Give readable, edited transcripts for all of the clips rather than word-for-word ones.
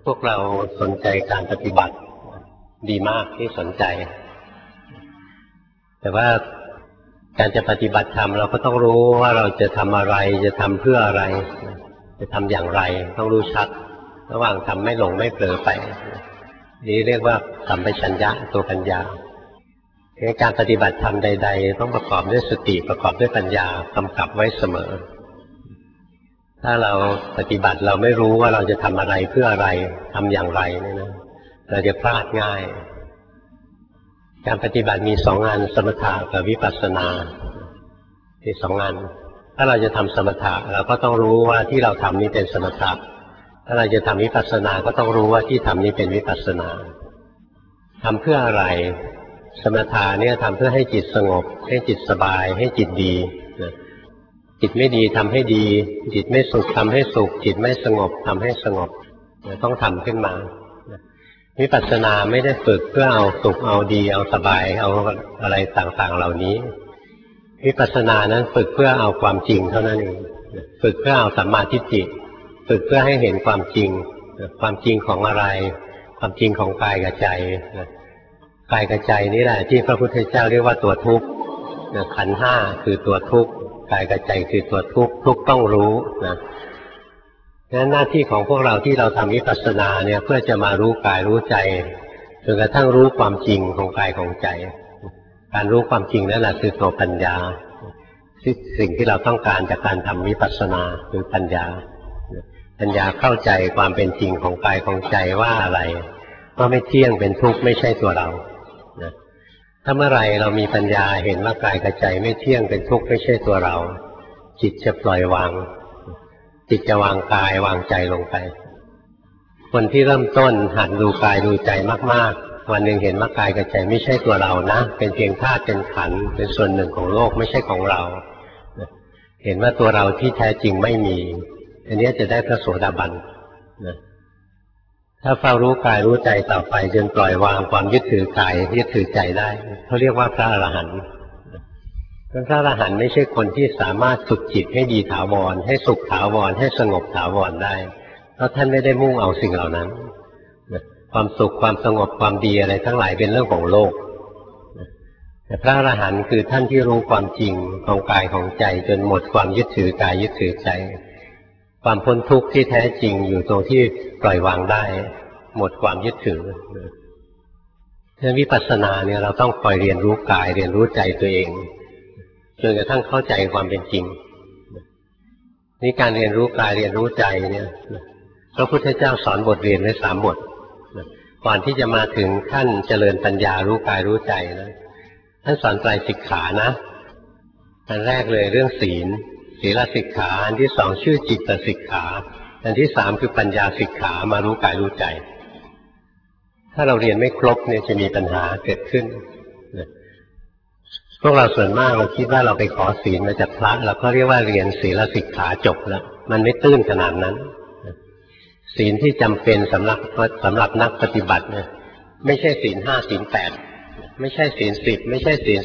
พวกเราสนใจการปฏิบัติดีมากที่สนใจแต่ว่าการจะปฏิบัติธรรมเราก็ต้องรู้ว่าเราจะทำอะไรจะทำเพื่ออะไรจะทำอย่างไรต้องรู้ชัดระหว่างทำไม่หลงไม่เผลอไปนี่เรียกว่าสัมปชัญญะตัวปัญญาการปฏิบัติธรรมใดๆต้องประกอบด้วยสติประกอบด้วยปัญญากำกับไว้เสมอถ้าเราปฏิบัติเราไม่รู้ว่าเราจะทำอะไรเพื่ออะไรทำอย่างไรเนี่ยนะเราจะพลาดง่ายการปฏิบัติมีสองงานสมถะกับวิปัสสนาที่สองงานถ้าเราจะทำสมถะเราก็ต้องรู้ว่าที่เราทำนี้เป็นสมถะถ้าเราจะทำวิปัสสนาก็ต้องรู้ว่าที่ทำนี้เป็นวิปัสสนาทำเพื่ออะไรสมถะเนี่ยทำเพื่อให้จิตสงบให้จิตสบายให้จิตดีจิตไม่ดีทำให้ดีจิตไม่สุขทำให้สุขจิตไม่สงบทำให้สงบต้องทำขึ้นมาวิปัสสนาไม่ได้ฝึกเพื่อเอาสุขเอาดีเอาสบายเอาอะไรต่างๆเหล่านี้วิปัสสนานั้นฝึกเพื่อเอาความจริงเท่านั้นเองฝึกเพื่อเอาสัมมาทิฏฐิฝึกเพื่อให้เห็นความจริงความจริงของอะไรความจริงของกายกับใจกายกับใจนี่แหละที่พระพุทธเจ้าเรียกว่าตัวทุกข์ขันธ์ห้าคือตัวทุกข์กายกับใจคือตัวทุกข์ทุกข์ต้องรู้นะงั้นหน้าที่ของพวกเราที่เราทำวิปัสสนาเนี่ยเพื่อจะมารู้กายรู้ใจจนกระทั่งรู้ความจริงของกายของใจการรู้ความจริงนั่นแหละคือตัวปัญญาสิ่งที่เราต้องการจากการทำวิปัสสนาคือปัญญาปัญญาเข้าใจความเป็นจริงของกายของใจว่าอะไรว่าไม่เที่ยงเป็นทุกข์ไม่ใช่ตัวเราถ้าเมื่อไรเรามีปัญญาเห็นว่ากายกับใจไม่เที่ยงเป็นทุกข์ไม่ใช่ตัวเราจิตจะปล่อยวางจิตจะวางกายวางใจลงไปคนที่เริ่มต้นหัดดูกายดูใจมากๆวันหนึ่งเห็นว่ากายกับใจไม่ใช่ตัวเรานะเป็นเพียงธาตุเป็นขันธ์เป็นส่วนหนึ่งของโลกไม่ใช่ของเราเห็นว่าตัวเราที่แท้จริงไม่มีอันนี้จะได้พระโสดาบันนะถ้าเฝ้ารู้กายรู้ใจต่อไปจนปล่อยวางความยึดถือกายยึดถือใจได้เขาเรียกว่าพระอรหันต์พระอรหันต์ไม่ใช่คนที่สามารถฝึกจิตให้ดีถาวรให้สุขถาวรให้สงบถาวรได้เพราะท่านไม่ได้มุ่งเอาสิ่งเหล่านั้นความสุขความสงบความดีอะไรทั้งหลายเป็นเรื่องของโลกแต่พระอรหันต์คือท่านที่รู้ความจริงของกายของใจจนหมดความยึดถือกายยึดถือใจความพ้นทุกข์ที่แท้จริงอยู่ตรงที่ปล่อยวางได้หมดความยึดถือในวิปัสสนาเนี่ยเราต้องคอยเรียนรู้กายเรียนรู้ใจตัวเองจนกระทั่งเข้าใจความเป็นจริงนี่การเรียนรู้กายเรียนรู้ใจเนี่ยพระพุทธเจ้าสอนบทเรียนไว้3 บทก่อนที่จะมาถึงขั้นเจริญปัญญารู้กายรู้ใจนะท่านสอนไตรสิกขานะอันแรกเลยเรื่องศีลศีลสิกขาอันที่2ชื่อจิตสิกขาอันที่3คือปัญญาสิกขามารู้กายรู้ใจถ้าเราเรียนไม่ครบเนี่ยจะมีปัญหาเกิดขึ้นพวกเราส่วนมากเราคิดว่าเราไปขอศีลมาจากพระเราก็เรียกว่าเรียนศีลสิกขาจบแล้วมันไม่ตื้นขนาดนั้นศีลที่จำเป็นสำหรับนักปฏิบัติเนี่ยไม่ใช่ศีล5ศีล8ไม่ใช่ศีล10ไม่ใช่ศีล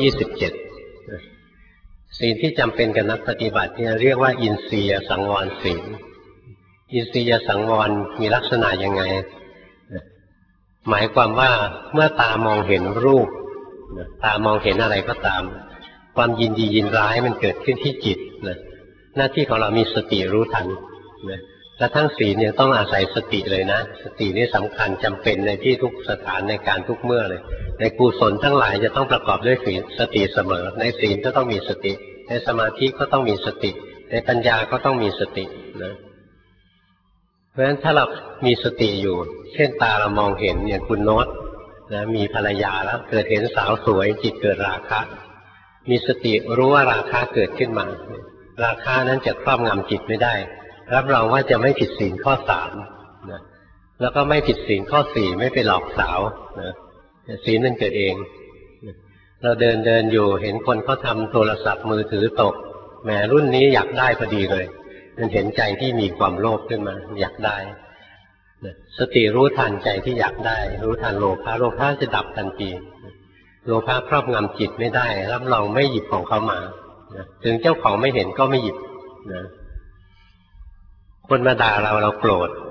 227ศีลที่จำเป็นกับนักปฏิบัติเนี่ยเรียกว่าอินทรียสังวรศีลอินทรียสังวรมีลักษณะยังไงหมายความว่าเมื่อตามองเห็นรูปตามองเห็นอะไรก็ตามความยินดียินร้ายมันเกิดขึ้นที่จิตหน้าที่ของเรามีสติรู้ทันและทั้งศีลเนี่ยต้องอาศัยสติเลยนะสตินี่สำคัญจำเป็นในที่ทุกสถานในการทุกเมื่อเลยในกุศลทั้งหลายจะต้องประกอบด้วยสติเสมอในศีลก็ต้องมีสติในสมาธิก็ต้องมีสติในปัญญาก็ต้องมีสตินะเพราะฉะนั้นถ้าเรามีสติอยู่เช่นตาเรามองเห็นอย่างคุณโน้ตนะมีภรรยาแล้วเกิดเห็นสาวสวยจิตเกิดราคะมีสติรู้ว่าราคะเกิดขึ้นมาราคะนั้นจะครอบงำจิตไม่ได้รับรองว่าจะไม่ผิดศีลข้อ3นะแล้วก็ไม่ผิดศีลข้อ4ไม่ไปหลอกสาวนะศีลมันเกิดเองเราเดินอยู่เห็นคนเขาทำโทรศัพท์มือถือตกแหมรุ่นนี้อยากได้พอดีเลยมันเห็นใจที่มีความโลภขึ้นมาอยากได้สติรู้ทันใจที่อยากได้รู้ทันโลภะโลภะจะดับทันทีโลภะครอบงำจิตไม่ได้รับรองไม่หยิบของเขามาถึงเจ้าของไม่เห็นก็ไม่หยิบนะคนมาด่าเราโกรธ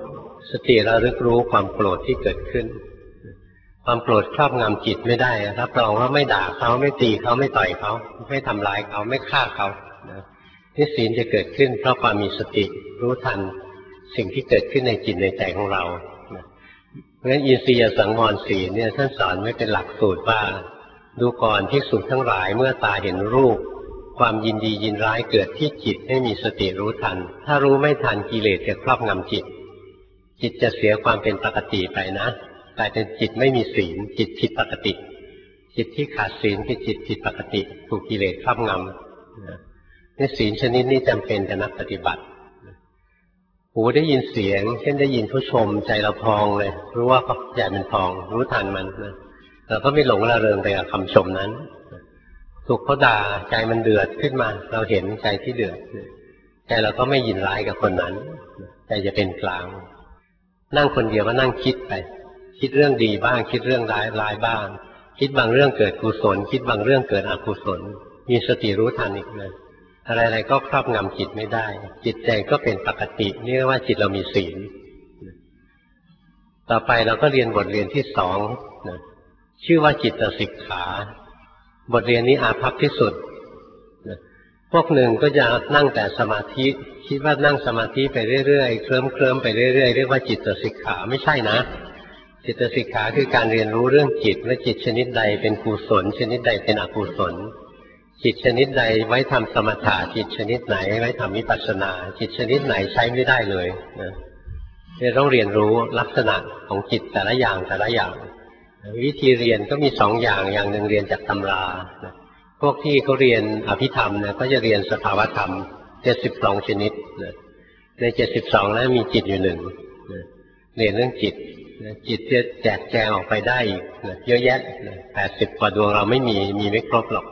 สติระลึกรู้ความโกรธที่เกิดขึ้นความโกรธครอบงำจิตไม่ได้รับรองว่าไม่ด่าเขาไม่ตีเขาไม่ต่อยเขาไม่ทำร้ายเขาไม่ฆ่าเขานี่ศีลจะเกิดขึ้นเพราะความมีสติรู้ทันสิ่งที่เกิดขึ้นในจิตในใจของเราเพราะฉะนั้นอินทรียสังวรศีลเนี่ยท่านสอนไว้เป็นหลักสูตรว่าดูก่อนภิกษุทั้งหลายเมื่อตาเห็นรูปความยินดียินร้ายเกิดที่จิตให้มีสติรู้ทันถ้ารู้ไม่ทันกิเลสจะครอบงำจิตจิตจะเสียความเป็นปกติไปนะกลายเป็นจิตไม่มีศีลจิตผิดปกติจิตที่ขาดศีลคือจิตผิดปกติถูกกิเลสครอบงำนี่ศีลชนิดนี้จำเป็นกับนักปฏิบัติหูได้ยินเสียงเช่นได้ยินผู้ชมใจเราพองเลยรู้ว่าใจมันพองรู้ทันมันนะเราก็ไม่หลงระเริงไปกับคำชมนั้นถูกเขาด่าใจมันเดือดขึ้นมาเราเห็นใจที่เดือดใจเราก็ไม่ยินร้ายกับคนนั้นใจจะเป็นกลางนั่งคนเดียวก็นั่งคิดไปคิดเรื่องดีบ้างคิดเรื่องร้ายบ้างคิดบางเรื่องเกิดกุศลคิดบางเรื่องเกิดอกุศลมีสติรู้ทันอีกนะอะไรๆก็ครอบงำจิตไม่ได้จิตใจก็เป็นปกตินี่เรียกว่าจิตเรามีศีลต่อไปเราก็เรียนบทเรียนที่2นะชื่อว่าจิตสิกขาบทเรียนนี้อาภัพที่สุดนะพวกหนึ่งก็จะนั่งแต่สมาธิคิดว่านั่งสมาธิไปเรื่อยๆเคลิ้มไปเรื่อยๆเรียกว่าจิตสิกขาไม่ใช่นะจิตสิกขาคือการเรียนรู้เรื่องจิตว่าจิตชนิดใดเป็นกุศลชนิดใดเป็นอกุศลจิตชนิดใดไว้ทำสมถะจิตชนิดไหนไว้ทำวิปัสสนาจิตชนิดไหนใช้ไม่ได้เลยนะเราต้องเรียนรู้ลักษณะของจิตแต่ละอย่างวิธีเรียนก็มี2อย่างหนึ่งเรียนจากตำราพวกที่เขาเรียนอภิธรรมเนี่ยก็จะเรียนสภาวธรรม72ชนิดใน72นั้นมีจิตอยู่1เรียนเรื่องจิตจิตจะแจกแจงออกไปได้อีกเยอะแยะ80กว่าดวงเราไม่มีไม่ครบหรอก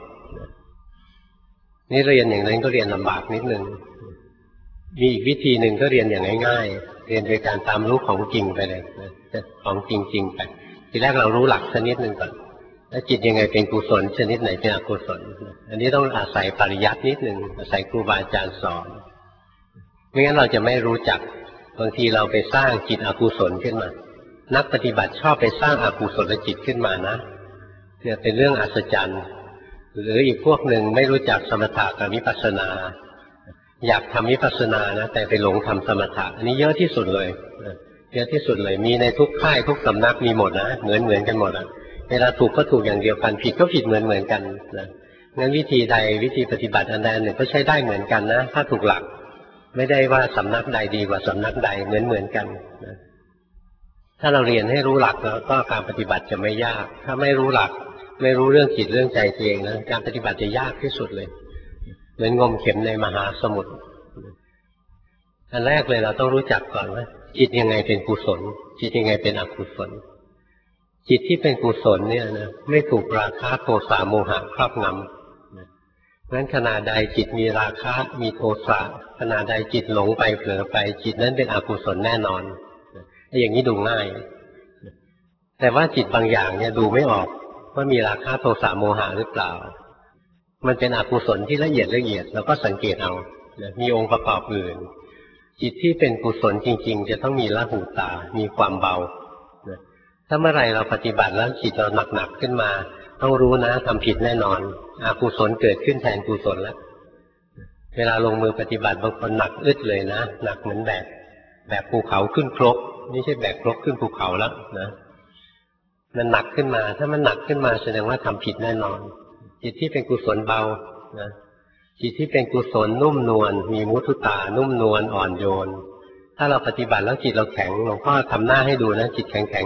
นี่เรียนอย่างนั้นก็เรียนลำบากนิดนึงมีอีกวิธีหนึ่งก็เรียนอย่างง่ายๆเรียนโดยการตามรู้ของจริงไปเลยของจริงไปทีแรกเรารู้หลักชนิดหนึ่งก่อนแล้วจิตยังไงเป็นกุศลชนิดไหนเป็นอกุศลอันนี้ต้องอาศัยปริยัตินิดนึงอาศัยครูบาอาจารย์สอนไม่งั้นเราจะไม่รู้จักบางทีเราไปสร้างจิตอกุศลขึ้นมานักปฏิบัติชอบไปสร้างอกุศลจิตขึ้นมานะเนี่ยเป็นเรื่องอัศจรรย์หรืออีกพวกหนึ่งไม่รู้จักสมถะกับวิปัสสนาอยากทำวิปัสสนานะแต่ไปหลงทำสมถะอันนี้เยอะที่สุดเลยเยอะที่สุดเลยมีในทุกค่ายทุกสำนักมีหมดนะเหมือนกันหมดอ่ะเวลาถูกก็ถูกอย่างเดียวกันผิดก็ผิดเหมือนกันนะงั้นวิธีใดวิธีปฏิบัติอันใดหนึ่งก็ใช้ได้เหมือนกันนะถ้าถูกหลักไม่ได้ว่าสำนักใดดีกว่าสำนักใดเหมือนกันนะถ้าเราเรียนให้รู้หลักแล้วก็การปฏิบัติจะไม่ยากถ้าไม่รู้หลักไม่รู้เรื่องจิตเรื่องใจตัวเองนะการปฏิบัติจะยากที่สุดเลยเหมือนงมเข็มในมหาสมุทรอันแรกเลยเราต้องรู้จักก่อนว่าจิตยังไงเป็นกุศลจิตยังไงเป็นอกุศลจิตที่เป็นกุศลเนี่ยนะไม่ถูกราคะโทสะโมหะครอบงำงั้นขณะใดจิตมีราคะมีโทสะขณะใดจิตหลงไปเผลอไปจิตนั้นเป็นอกุศลแน่นอนอย่างนี้ดูง่ายแต่ว่าจิตบางอย่างเนี่ยดูไม่ออกว่ามีราคะโทสะโมหะหรือเปล่ามันเป็นอกุศลที่ละเอียดเราก็สังเกตเอามีองค์ประกอบอื่นจิตที่เป็นกุศลจริงๆจะต้องมีละหูตามีความเบาถ้าเมื่อไรเราปฏิบัติแล้วจิตเราหนักขึ้นมาต้องรู้นะทำผิดแน่นอนอกุศลเกิดขึ้นแทนกุศลแล้วเวลาลงมือปฏิบัติบางคนหนักอึดเลยนะหนักเหมือนแบบภูเขาขึ้นครกไม่ใช่แบกครกขึ้นภูเขาแล้วนะมันหนักขึ้นมาถ้ามันหนักขึ้นมาแสดงว่าทำผิดแน่นอนจิตที่เป็นกุศลเบานะจิตที่เป็นกุศลนุ่มนวลมีมุทุตานุ่มนวลอ่อนโยนถ้าเราปฏิบัติแล้วจิตเราแข็งหลวงพ่อทำหน้าให้ดูนะจิตแข็ง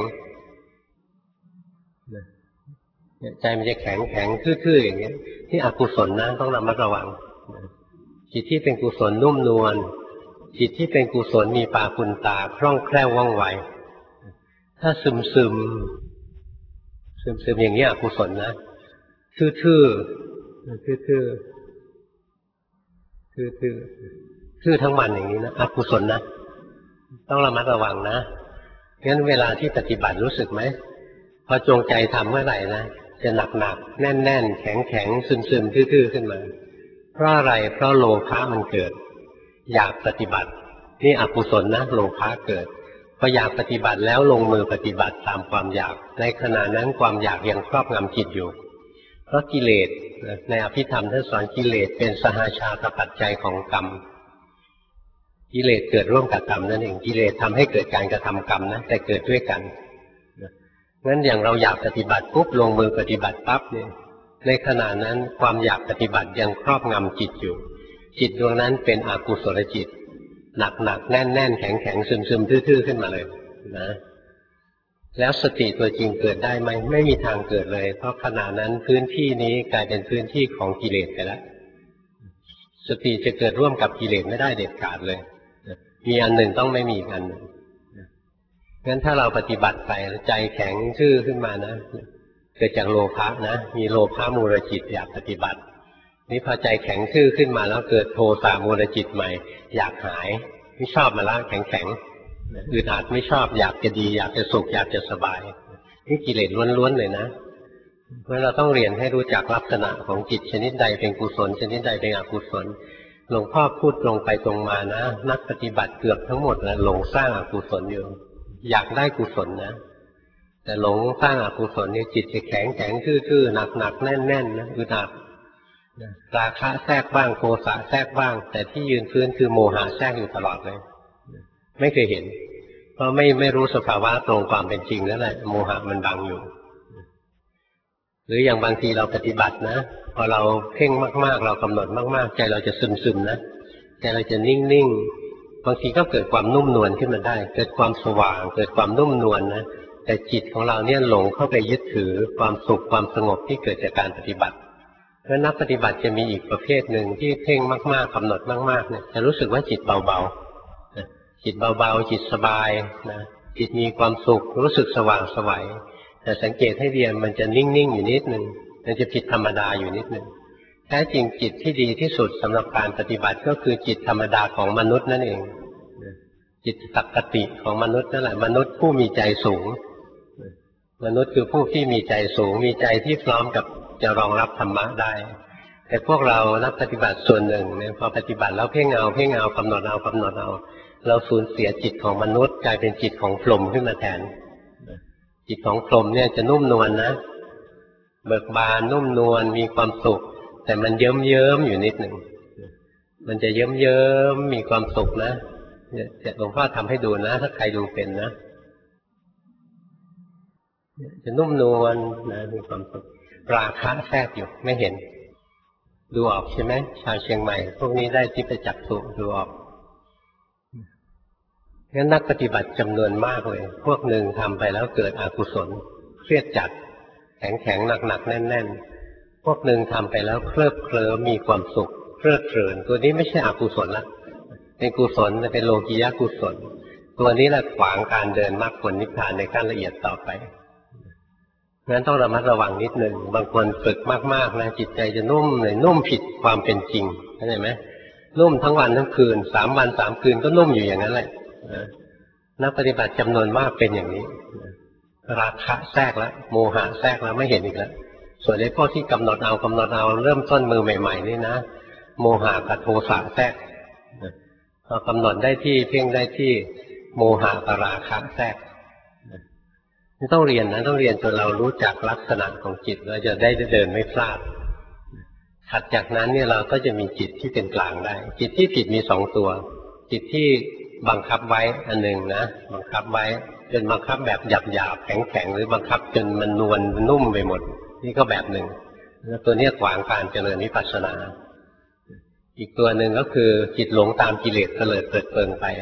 ใจมันจะแข็งทื่อๆอย่างนี้ที่อกุศลนะต้องระมัดระวังจิตที่เป็นกุศลนุ่มนวลจิตที่เป็นกุศลมีปาปุณตาคล่องแคล่วว่องไวถ้าซึมอย่างนี้อกุศลนะทื่อทั้งวันอย่างนี้นะอกุศลนะต้องระมัดระวังนะงั้นเวลาที่ปฏิบัติรู้สึกไหมพอจงใจทำเมื่อไหร่นะจะหนักแน่นแข็งซึมทื่อขึ้นมาเพราะอะไรเพราะโลภะมันเกิดอยากปฏิบัตินี่อกุศลนะโลภะเกิดพออยากปฏิบัติแล้วลงมือปฏิบัติตามความอยากในขณะนั้นความอยากยังครอบงำจิตอยู่เพราะกิเลสในอภิธรรมท่านสอนกิเลสเป็นสหชาตปัจจัยของกรรมกิเลสเกิดร่วมกับกรรมนั่นเองกิเลสทำให้เกิดการกระทำกรรมนะแต่เกิดด้วยกันงั้นอย่างเราอยากปฏิบัติปุ๊บลงมือปฏิบัติปั๊บเนี่ยในขณะนั้นความอยากปฏิบัติยังครอบงำจิตอยู่จิตดวงนั้นเป็นอกุศลจิตหนักแน่นแข็งซึมทื่อๆขึ้นมาเลยนะแล้วสติตัวจริงเกิดได้ไหมไม่มีทางเกิดเลยเพราะขณะนั้นพื้นที่นี้กลายเป็นพื้นที่ของกิเลสไปแล้วสติจะเกิดร่วมกับกิเลสไม่ได้เด็ดขาดเลยมีอันหนึ่งต้องไม่มีอันหนึ่งงั้นถ้าเราปฏิบัติไปใจแข็งทื่อขึ้นมานะเกิดจากโลภะนะมีโลภะมูลจิตอยากปฏิบัตินี่พอใจแข็งทื่อขึ้นมาแล้วเกิดโทสะมูลจิตใหม่อยากหายไม่ชอบมาละแข็งอึดอัดไม่ชอบอยากจะดีอยากจะสุขอยากจะสบายนี่กิเลสล้วนๆเลยนะเพราะเราต้องเรียนให้รู้จักลักษณะของจิตชนิดใดเป็นกุศลชนิดใดเป็นอกุศลหลวงพ่อพูดตรงไปตรงมานะนักปฏิบัติเกือบทั้งหมดแหละหลงสร้างอกุศลอยู่อยากได้กุศลนะแต่หลงสร้างอกุศลเนี่ยจิตจะแข็งทื่อๆหนักแน่นนะอึดอัดราคะแทรกบ้างโทสะแทรกบ้างแต่ที่ยืนพื้นคือโมหะแทรกอยู่ตลอดเลยไม่เคยเห็นเพราะไม่รู้สภาวะตรงความเป็นจริงนั่นแหละโมหะมันบังอยู่หรืออย่างบางทีเราปฏิบัตินะพอเราเพ่งมากๆเรากำหนดมากๆใจเราจะซึมนะใจเราจะนิ่งบางทีก็เกิดความนุ่มนวลขึ้นมาได้เกิดความสว่างเกิดความนุ่มนวลนะแต่จิตของเราเนี่ยหลงเข้าไปยึดถือความสุขความสงบที่เกิดจากการปฏิบัติเพราะนักปฏิบัติจะมีอีกประเภทหนึ่งที่เพ่งมากๆกำหนดมากๆเนี่ยจะรู้สึกว่าจิตเบาๆจิตเบาๆจิตสบายนะจิตมีความสุขรู้สึกสว่างไสวแต่สังเกตให้ดีมันจะนิ่งๆอยู่นิดนึงมันจะผิดธรรมดาอยู่นิดนึงแท้จริงจิตที่ดีที่สุดสำหรับการปฏิบัติก็คือจิตธรรมดาของมนุษย์นั่นเองจิตปกติของมนุษย์นั่นแหละมนุษย์ผู้มีใจสูงมนุษย์คือผู้ที่มีใจสูงมีใจที่พร้อมกับจะรองรับธรรมะได้แต่พวกเรานักปฏิบัติส่วนหนึ่งเนี่ยพอปฏิบัติแล้วเพ่งเอากำหนดเอาเราสูญเสียจิตของมนุษย์กลายเป็นจิตของพรหมขึ้นมาแทนจิตของพรหมเนี่ยจะนุ่มนวลนะเบิกบานนุ่มนวลมีความสุขแต่มันเยิ้มอยู่นิดหนึ่งมันจะเยิ้มมีความสุขนะหลวงพ่อทำให้ดูนะถ้าใครดูเป็นนะจะนุ่มนวลนะมีความสุขราคะแทรกอยู่ไม่เห็นดูออกใช่ไหมชาวเชียงใหม่พวกนี้ได้ทิพจักษุดูออกงั้นนักปฏิบัติจำนวนมากเลยพวกหนึ่งทำไปแล้วเกิดอกุศลเครียดจัดแข็งหนักแน่นพวกหนึ่งทำไปแล้วเคลิบเคลิ้มมีความสุขเพลิดเพลินตัวนี้ไม่ใช่อกุศลละเป็นกุศลแต่เป็นโลกียะกุศลตัวนี้แหละขวางการเดินมรรคผลนิพพานในขั้นละเอียดต่อไปงั้นต้องระมัดระวังนิดนึงบางคนฝึกมากๆนะจิตใจจะนุ่มเลยนุ่มผิดความเป็นจริงเข้าใจไหมนุ่มทั้งวันทั้งคืน3 วัน 3 คืนก็นุ่มอยู่อย่างนั้นแหละนักปฏิบัติจำนวนมากเป็นอย่างนี้ราคะแทรกแล้วโมหะแทรกแล้วไม่เห็นอีกแล้วส่วนในพวกที่กำหนดเอาเริ่มต้นมือใหม่ๆนี่นะโมหะกับโทสะแทรกพอกำหนดได้ที่เพ่งได้ที่โมหะกับราคะแทรกต้องเรียนนะต้องเรียนจนเรารู้จักลักษณะของจิตเราจะได้เดินไม่พลาดถัดจากนั้นเนี่ยเราก็จะมีจิตที่เป็นกลางได้จิตที่ผิดมี2 ตัวจิตที่บังคับไว้อันหนึ่งนะบังคับไว้จนบังคับแบบหยาบแข็งหรือบังคับจนมันนวลนุ่มไปหมดนี่ก็แบบหนึ่งแล้วตัวนี้ขวางการเจริญวิปัสสนาอีกตัวหนึ่งก็คือจิตหลงตามกิเลสเตลิดเปิดเปิงไป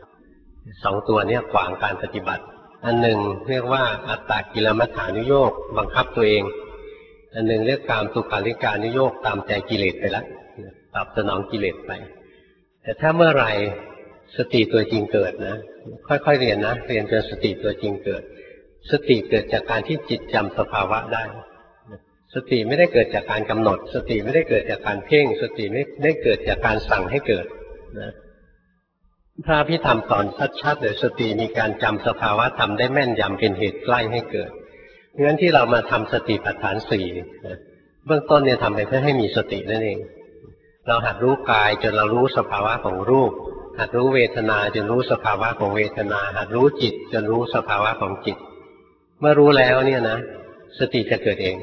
2 ตัวนี้ขวางการปฏิบัติอันหนึ่งเรียกว่าอัตตกิลมัฏฐานุโยคบังคับตัวเองอันหนึ่งเรียกกามสุขาริการนุโยคตามใจกิเลสไปแล้วตอบสนองกิเลสไปแต่ถ้าเมื่อไหร่สติตัวจริงเกิดนะค่อยๆเรียนนะเรียนจนสติตัวจริงเกิดสติเกิดจากการที่จิตจำสภาวะได้สติไม่ได้เกิดจากการกำหนดสติไม่ได้เกิดจากการเพ่งสติไม่ได้เกิดจากการสั่งให้เกิดนะพระอภิธรรมสอนชัดๆเลยสติมีการจำสภาวะธรรมได้แม่นยำเป็นเหตุใกล้ให้เกิดเพราะฉะนั้นที่เรามาทำสติปัฏฐาน4เบื้องต้นเนี่ยทำไปเพื่อให้มีสตินั่นเองเราหัดรู้กายจนเรารู้สภาวะของรูปหัดรู้เวทนาจนรู้สภาวะของเวทนาหัดรู้จิตจนรู้สภาวะของจิตเมื่อรู้แล้วเนี่ยนะสติจะเกิดเอง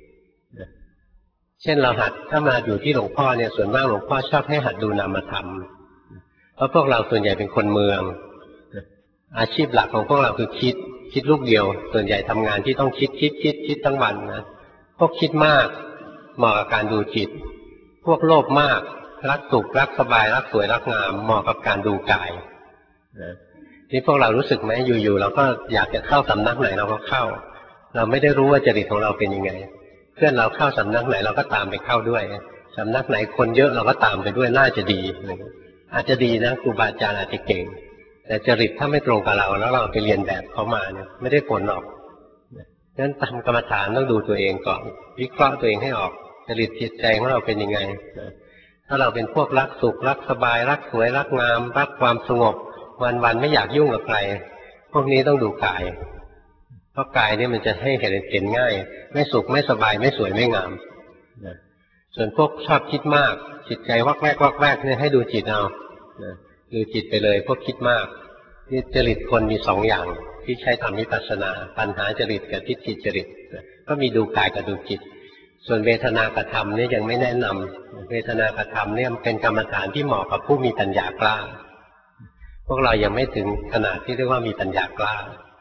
เช่นเราหัดถ้ามาอยู่ที่หลวงพ่อเนี่ยส่วนมากหลวงพ่อชอบให้หัดดูนามธรรมเพราะพวกเราส่วนใหญ่เป็นคนเมืองอาชีพหลักของพวกเราคือคิดลูกเดียวส่วนใหญ่ทำงานที่ต้องคิดทั้งวันนะพวกคิดมากเหมาะกับการดูจิตพวกโลภมากรักสุขรักสบายรักสวยรักงามเหมาะกับการดูกายนี่พวกเรารู้สึกไหมอยู่ๆเราก็อยากจะเข้าสำนักไหนเราก็เข้าเราไม่ได้รู้ว่าจริตของเราเป็นยังไงเพื่อนเราเข้าสำนักไหนเราก็ตามไปเข้าด้วยสำนักไหนคนเยอะเราก็ตามไปด้วยน่าจะดีอาจจะดีนะครูบาอาจารย์อาจจะเก่งแต่จริตถ้าไม่ตรงกับเราแล้วเราไปเรียนแบบเขามาเนี่ยไม่ได้ผลหรอกดังนั้นทำกรรมฐานต้องดูตัวเองก่อนวิเคราะห์ตัวเองให้ออกจริตจิตใจของเราเป็นยังไงถ้าเราเป็นพวกรักสุขรักสบายรักสวยรักงามรักความสงบวันๆไม่อยากยุ่งกับใครพวกนี้ต้องดูกายเพราะกายนี่มันจะให้เห็นง่ายไม่สุขไม่สบายไม่สวยไม่งามส่วนพวกชอบคิดมากจิตใจวักแวกเนี่ยให้ดูจิตเอาดูจิตไปเลยพวกคิดมากนี่จริตคนมีสองอย่างที่ใช้ทำวิปัสสนาปัญหาจริตกับทิฏฐิจริตก็มีดูกายกับดูจิตส่วนเวทนากธรรมเนี่ยยังไม่แนะนำเวทนากธรรมเนี่ยเป็นกรรมฐานที่เหมาะกับผู้มีปัญญากล้าพวกเรายังไม่ถึงขนาดที่เรียกว่ามีปัญญากล้า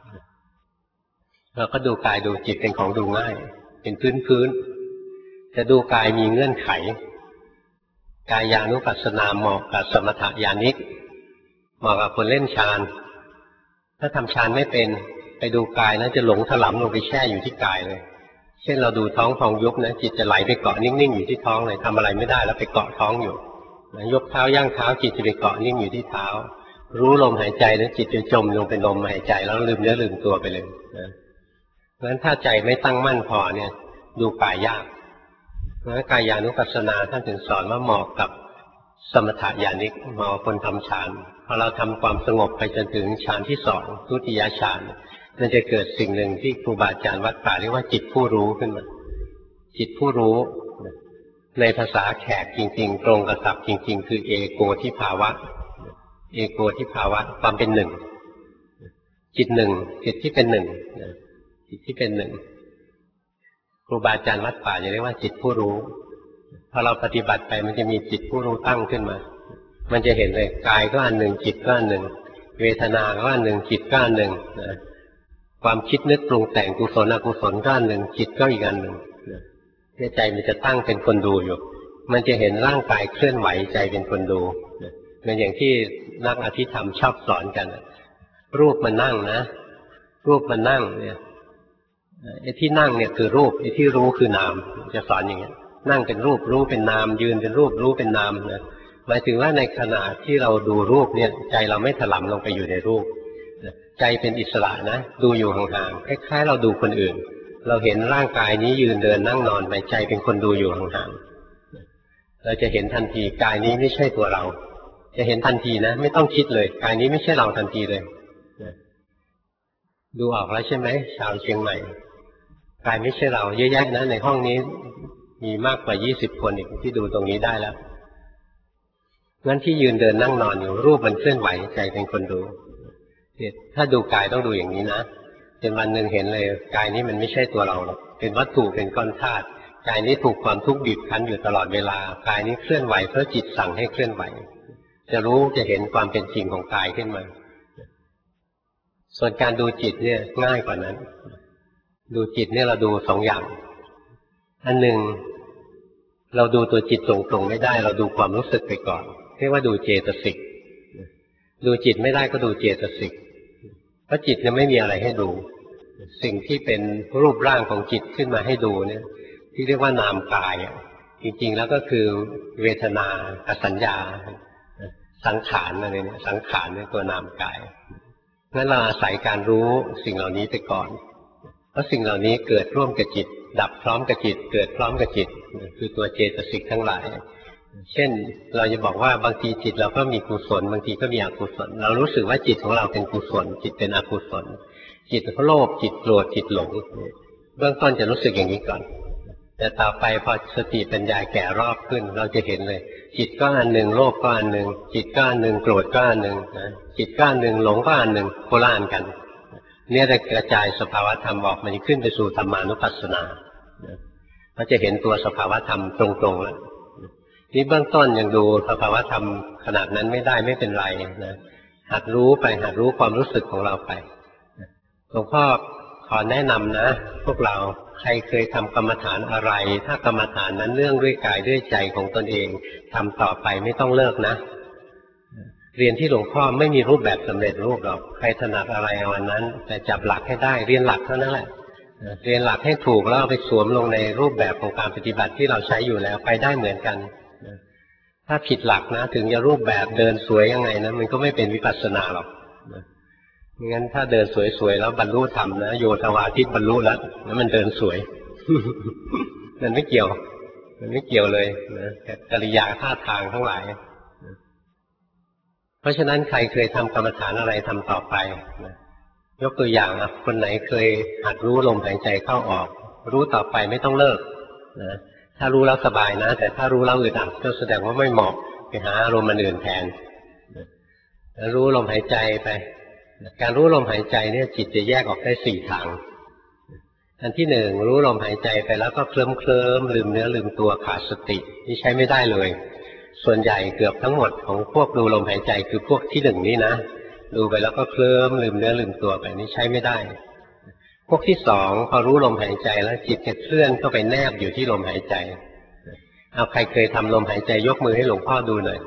เราก็ดูกายดูจิตเป็นของดูง่ายเป็นพื้นจะดูกายมีเงื่อนไขกายานุปัสสนาเหมาะกับสมถญาณิกเหมาะกับคนเล่นฌานถ้าทำฌานไม่เป็นไปดูกายนะจะหลงถลำลงไปแช่อยู่ที่กายเลยเช่นเราดูท้องพองยุบนะจิตจะไหลไปเกาะนิ่งๆอยู่ที่ท้องเลยทำอะไรไม่ได้แล้วไปเกาะท้องอยู่ยกเท้าย่างเท้าจิตจะไปเกาะนิ่งอยู่ที่เท้ารู้ลมหายใจนะจิตจะจมลงเป็นลมหายใจแล้วลืมเนื้อลืมตัวไปเลยนะเพราะฉะนั้นถ้าใจไม่ตั้งมั่นพอเนี่ยดูกายยากเพราะกายานุปัสสนาท่านถึงสอนว่าเหมาะกับสมถญาณิกเหมาะคนทำฌานพอเราทำความสงบไปจนถึงฌานที่สองทุติยฌานมันจะเกิดสิ่งหนึ่งที่ครูบาอาจารย์วัดป่าเรียกว่าจิตผู้รู้ขึ้นมาจิตผู้รู้ในภาษาแขกจริงๆตรงกับศัพท์จริงๆคือเอโกทิภาวะเอโกทิภาวะความเป็นหนึ่งจิตหนึ่งจิตที่เป็นหนึ่งจิตที่เป็นหนึ่งครูบาอาจารย์วัดป่าจะเรียกว่าจิตผู้รู้พอเราปฏิบัติไปมันจะมีจิตผู้รู้ตั้งขึ้นมามันจะเห็นเลยกายก็อันหนึ่งจิตก็อันหนึ่งเวทนาก็อันหนึ่งจิตก็อันหนึ่งความคิดนึกปรุงแต่งกุศลอกุศลก็อันหนึ่งจิตก็อีกอันหนึ่งใจมันจะตั้งเป็นคนดูอยู่มันจะเห็นร่างกายเคลื่อนไหวใจเป็นคนดูเหมือนอย่างที่นักอภิธรรมชอบสอนกันรูปมันนั่งนะรูปมันนั่งเนี่ยไอ้ที่นั่งเนี่ยคือรูปไอ้ที่รู้คือนามจะสอนอย่างเงี้ยนั่งเป็นรูปรู้เป็นนามยืนเป็นรูปรู้เป็นนามนะหมายถึงว่าในขณะที่เราดูรูปเนี่ยใจเราไม่ถลำลงไปอยู่ในรูปใจเป็นอิสระนะดูอยู่ห่างๆคล้ายๆเราดูคนอื่นเราเห็นร่างกายนี้ยืนเดินนั่งนอนไปใจเป็นคนดูอยู่ห่างๆเราจะเห็นทันทีกายนี้ไม่ใช่ตัวเราจะเห็นทันทีนะไม่ต้องคิดเลยกายนี้ไม่ใช่เราทันทีเลยดูออกแล้วใช่ไหมชาวเชียงใหม่กายไม่ใช่เราเยอะแยะนะในห้องนี้มีมากกว่า20 คนอีกที่ดูตรงนี้ได้แล้วงั้นที่ยืนเดินนั่งนอนอยู่รูปมันเคลื่อนไหวใจเป็นคนดูถ้าดูกายต้องดูอย่างนี้นะจนวันหนึ่งเห็นเลยกายนี้มันไม่ใช่ตัวเราหรอกเป็นวัตถุเป็นก้อนธาตุกายนี้ถูกความทุกข์บีบคั้นอยู่ตลอดเวลากายนี้เคลื่อนไหวเพราะจิตสั่งให้เคลื่อนไหวจะรู้จะเห็นความเป็นจริงของกายขึ้นมาส่วนการดูจิตเนี่ยง่ายกว่านั้นดูจิตเนี่ยเราดู2 อย่างอันหนึ่งเราดูตัวจิตตรงๆไม่ได้เราดูความรู้สึกไปก่อนเรียกว่าดูเจตสิกดูจิตไม่ได้ก็ดูเจตสิกเพราะจิตเนี่ยไม่มีอะไรให้ดูสิ่งที่เป็นรูปร่างของจิตขึ้นมาให้ดูเนี่ยที่เรียกว่านามกายจริงๆแล้วก็คือเวทนาสัญญาสังขารอะไรเนี่ยสังขารเนี่ยตัวนามกายงั้นเราอาศัยการรู้สิ่งเหล่านี้ไปก่อนเพราะสิ่งเหล่านี้เกิดร่วมกับจิตดับพร้อมกับจิตเกิดพร้อมกับจิตคือตัวเจตสิกทั้งหลายเช่นเราจะบอกว่าบางทีจิตเราก็มีกุศลบางทีก็มีอกุศลเรารู้สึกว่าจิตของเราเป็นกุศลจิตเป็นอกุศลจิตโลภจิตโกรธจิตหลงเบื้องต้นจะรู้สึกอย่างนี้ก่อนแต่ต่อไปพอสติปัญญาแก่รอบขึ้นเราจะเห็นเลยจิตก็อันหนึ่งโลภก็อันหนึ่งจิตก็อันหนึ่งโกรธก็อันหนึ่งนะจิตก็อันหนึ่งหลงก็อันหนึ่งโคละอันกันเนี่ยจะกระจายสภาวะธรรมออกมันจะขึ้นไปสู่ธรรมานุปัสสนาเราจะเห็นตัวสภาวะธรรมตรงๆแล้วนี่เบื้องต้นยังดูสภาวะธรรมขนาดนั้นไม่ได้ไม่เป็นไรนะหัดรู้ไปหัดรู้ความรู้สึกของเราไปหลวงพ่อขอแนะนำนะพวกเราใครเคยทำกรรมฐานอะไรถ้ากรรมฐานนั้นเรื่องด้วยกายด้วยใจของตนเองทำต่อไปไม่ต้องเลิกนะเรียนที่หลวงพ่อไม่มีรูปแบบสำเร็จรูปหรอกใครถนัดอะไรวันนั้นแต่จับหลักให้ได้เรียนหลักเท่านั้นแหละเรียนหลักให้ถูกแล้วเอาไปสวมลงในรูปแบบของการปฏิบัติที่เราใช้อยู่แล้วไปได้เหมือนกันถ้าผิดหลักนะถึงจะรูปแบบเดินสวยยังไงนะมันก็ไม่เป็นวิปัสสนาหรอกงั้นถ้าเดินสวยๆแล้วบรรลุธรรมนะโยธวาทิตบรรลุแล้วมันเดินสวย มันไม่เกี่ยวเลยนะกิริยาท่าทางทั้งหลายเพราะฉะนั้นใครเคยทำกรรมฐานอะไรทำต่อไปนะยกตัวอย่างนะคนไหนเคยหัดรู้ลมหายใจเข้าออกรู้ต่อไปไม่ต้องเลิกนะถ้ารู้แล้วสบายนะแต่ถ้ารู้แล้วอึดอัดก็แสดงว่าไม่เหมาะไปหาอารมณ์อื่นแทนนะรู้ลมหายใจไปการรู้ลมหายใจเนี่ยจิตจะแยกออกได้4ทางอันที่1รู้ลมหายใจไปแล้วก็เคลิ้มลืมเนื้อลืมตัวขาดสตินี่ใช้ไม่ได้เลยส่วนใหญ่เกือบทั้งหมดของพวกดูลมหายใจคือพวกที่1นี้นะดูไปแล้วก็เคลิ้มลืมเนื้อลืมตัวไปนี่ใช้ไม่ได้พวกที่2พอรู้ลมหายใจแล้วจิตจะเคลื่อนเข้าไปแนบอยู่ที่ลมหายใจเอาใครเคยทำลมหายใจยกมือให้หลวงพ่อดูหน่อย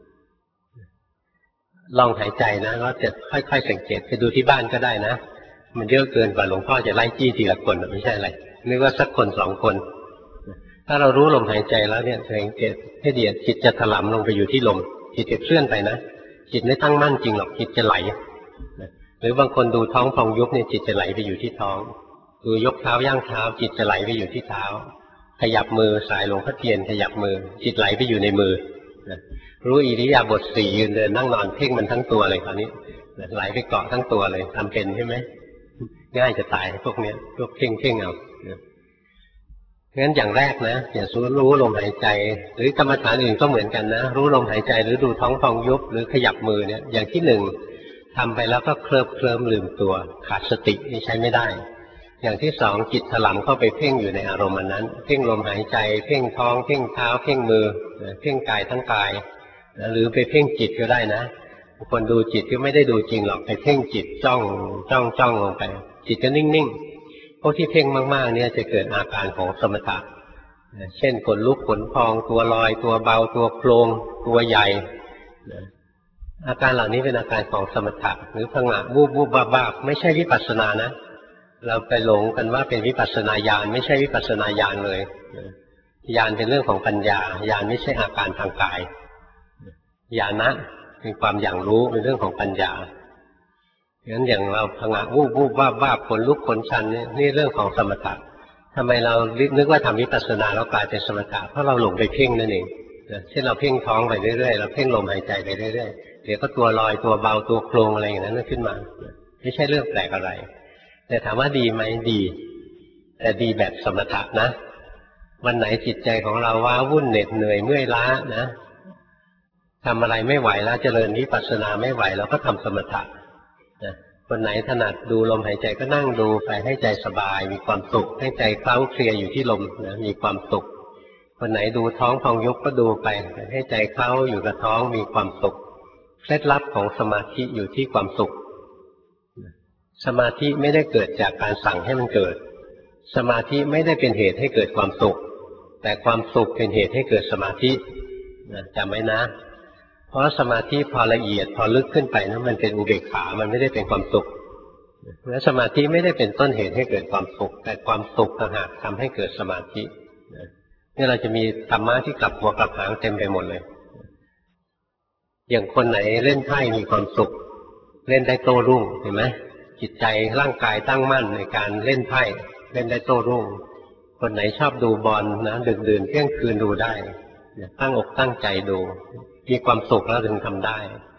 ลองหายใจนะแล้วจะค่อยๆสังเกตไปดูที่บ้านก็ได้นะมันเยอะเกินกว่าหลวงพ่อจะไล่จี้ทีละคนไม่ใช่อะไรนึกว่าสักคน2คนถ้าเรารู้ลมหายใจแล้วเนี่ยสังเกตให้ดีจิตจะถลำลงไปอยู่ที่ลมจิตจะเคลื่อนไปนะจิตไม่ตั้งมั่นจริงหรอกจิตจะไหลหรือบางคนดูท้องพองยุบเนี่ยจิตจะไหลไปอยู่ที่ท้องดูยกเท้าย่างเท้าจิตจะไหลไปอยู่ที่เท้าขยับมือสายหลวงพ่อเทียนขยับมือจิตไหลไปอยู่ในมือรู้อิริยาบถ4ยืนเดินนั่งนอนเพ่งมันทั้งตัวเลยคราวนี้ไหลไปเกาะทั้งตัวเลยทำเป็นใช่ไหมง่ายจะตายพวกเนี้ยพวกเพ่งเอางั้นอย่างแรกนะอย่ารู้ลมหายใจหรือกรรมฐานอื่นก็เหมือนกันนะรู้ลมหายใจหรือดูท้องพองยุบหรือขยับมือเนี่ยอย่างที่1ทำไปแล้วก็เคลิ้มลืมตัวขาดสตินี่ใช้ไม่ได้อย่างที่2จิตถลำเข้าไปเพ่งอยู่ในอารมณ์นั้นเพ่งลมหายใจเพ่งท้องเพ่งเท้าเพ่งมือเพ่งกายทั้งกายหรือไปเพ่งจิตก็ได้นะคนดูจิตก็ไม่ได้ดูจริงหรอกไปเพ่งจิตจ้องลงไปจิตก็นิ่งๆพวกที่เพ่งมากๆเนี่ยจะเกิดอาการของสมถะเช่นขนลุกขนพองตัวลอยตัวเบาตัวโครงตัวใหญ่อาการเหล่านี้เป็นอาการของสมถะหรือผงะวูบบ้าไม่ใช่วิปัสสนานะเราไปหลงกันว่าเป็นวิปัสสนาญาณไม่ใช่วิปัสสนาญาณเลยญาณเป็นเรื่องของปัญญาญาณไม่ใช่อาการทางกายญาณะเป็นความอย่างรู้เป็นเรื่องของปัญญางั้นอย่างเราผงะวูบบ้าขนลุกขนชันนี่เรื่องของสมถะทำไมเรานึกว่าทำวิปัสสนาแล้วกลายเป็นสมถะเพราะเราหลงไปเพ่งนั่นเองเช่นเราเพ่งท้องไปเรื่อยๆเราเพ่งลมหายใจไปเรื่อยๆเดี๋ยวก็ตัวลอยตัวเบาตัวโครงอะไรอย่างนั้นขึ้นมาไม่ใช่เรื่องแปลกอะไรแต่ถามว่าดีไหมดีแต่ดีแบบสมถะนะวันไหนจิตใจของเราว้าวุ่นเหน็ดเหนื่อยเมื่อยล้านะทำอะไรไม่ไหวแล้วเจริญวิปัสสนาไม่ไหวเราก็ทำสมถะนะคนไหนถนัดดูลมหายใจก็นั่งดูไปให้ใจสบายมีความสุขให้ใจเคล้าเคลียอยู่ที่ลมนะมีความสุขคนไหนดูท้องพองยุบก็ดูไปให้ใจเคล้าอยู่กับท้องมีความสุขเคล็ดลับของสมาธิอยู่ที่ความสุขสมาธิไม่ได้เกิดจากการสั่งให้มันเกิดสมาธิไม่ได้เป็นเหตุให้เกิดความสุขแต่ความสุขเป็นเหตุให้เกิดสมาธิจำไว้นะเพราะสมาธิพอละเอียดพอลึกขึ้นไปนะมันเป็นอุเบกขามันไม่ได้เป็นความสุขและสมาธิไม่ได้เป็นต้นเหตุให้เกิดความสุขแต่ความสุขต่างหากทำให้เกิดสมาธินี่เราจะมีธรรมะที่กลับหัวกลับหางเต็มไปหมดเลยอย่างคนไหนเล่นไพ่มีความสุขเล่นได้โต้รุ่งเห็นไหมจิตใจร่างกายตั้งมั่นในการเล่นไพ่เล่นได้โต้รุ่งคนไหนชอบดูบอลนะดึกดื่นเที่ยงคืนดูได้ตั้งอกตั้งใจดูมีความสุขแล้วถึงทำได้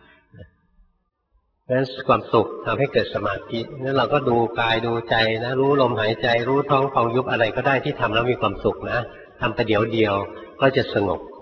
เพราะฉะนั้นความสุขทำให้เกิดสมาธินั้นเราก็ดูกายดูใจนะรู้ลมหายใจรู้ท้องพองยุบอะไรก็ได้ที่ทำแล้วมีความสุขนะทำไปเดี๋ยวก็จะสงบ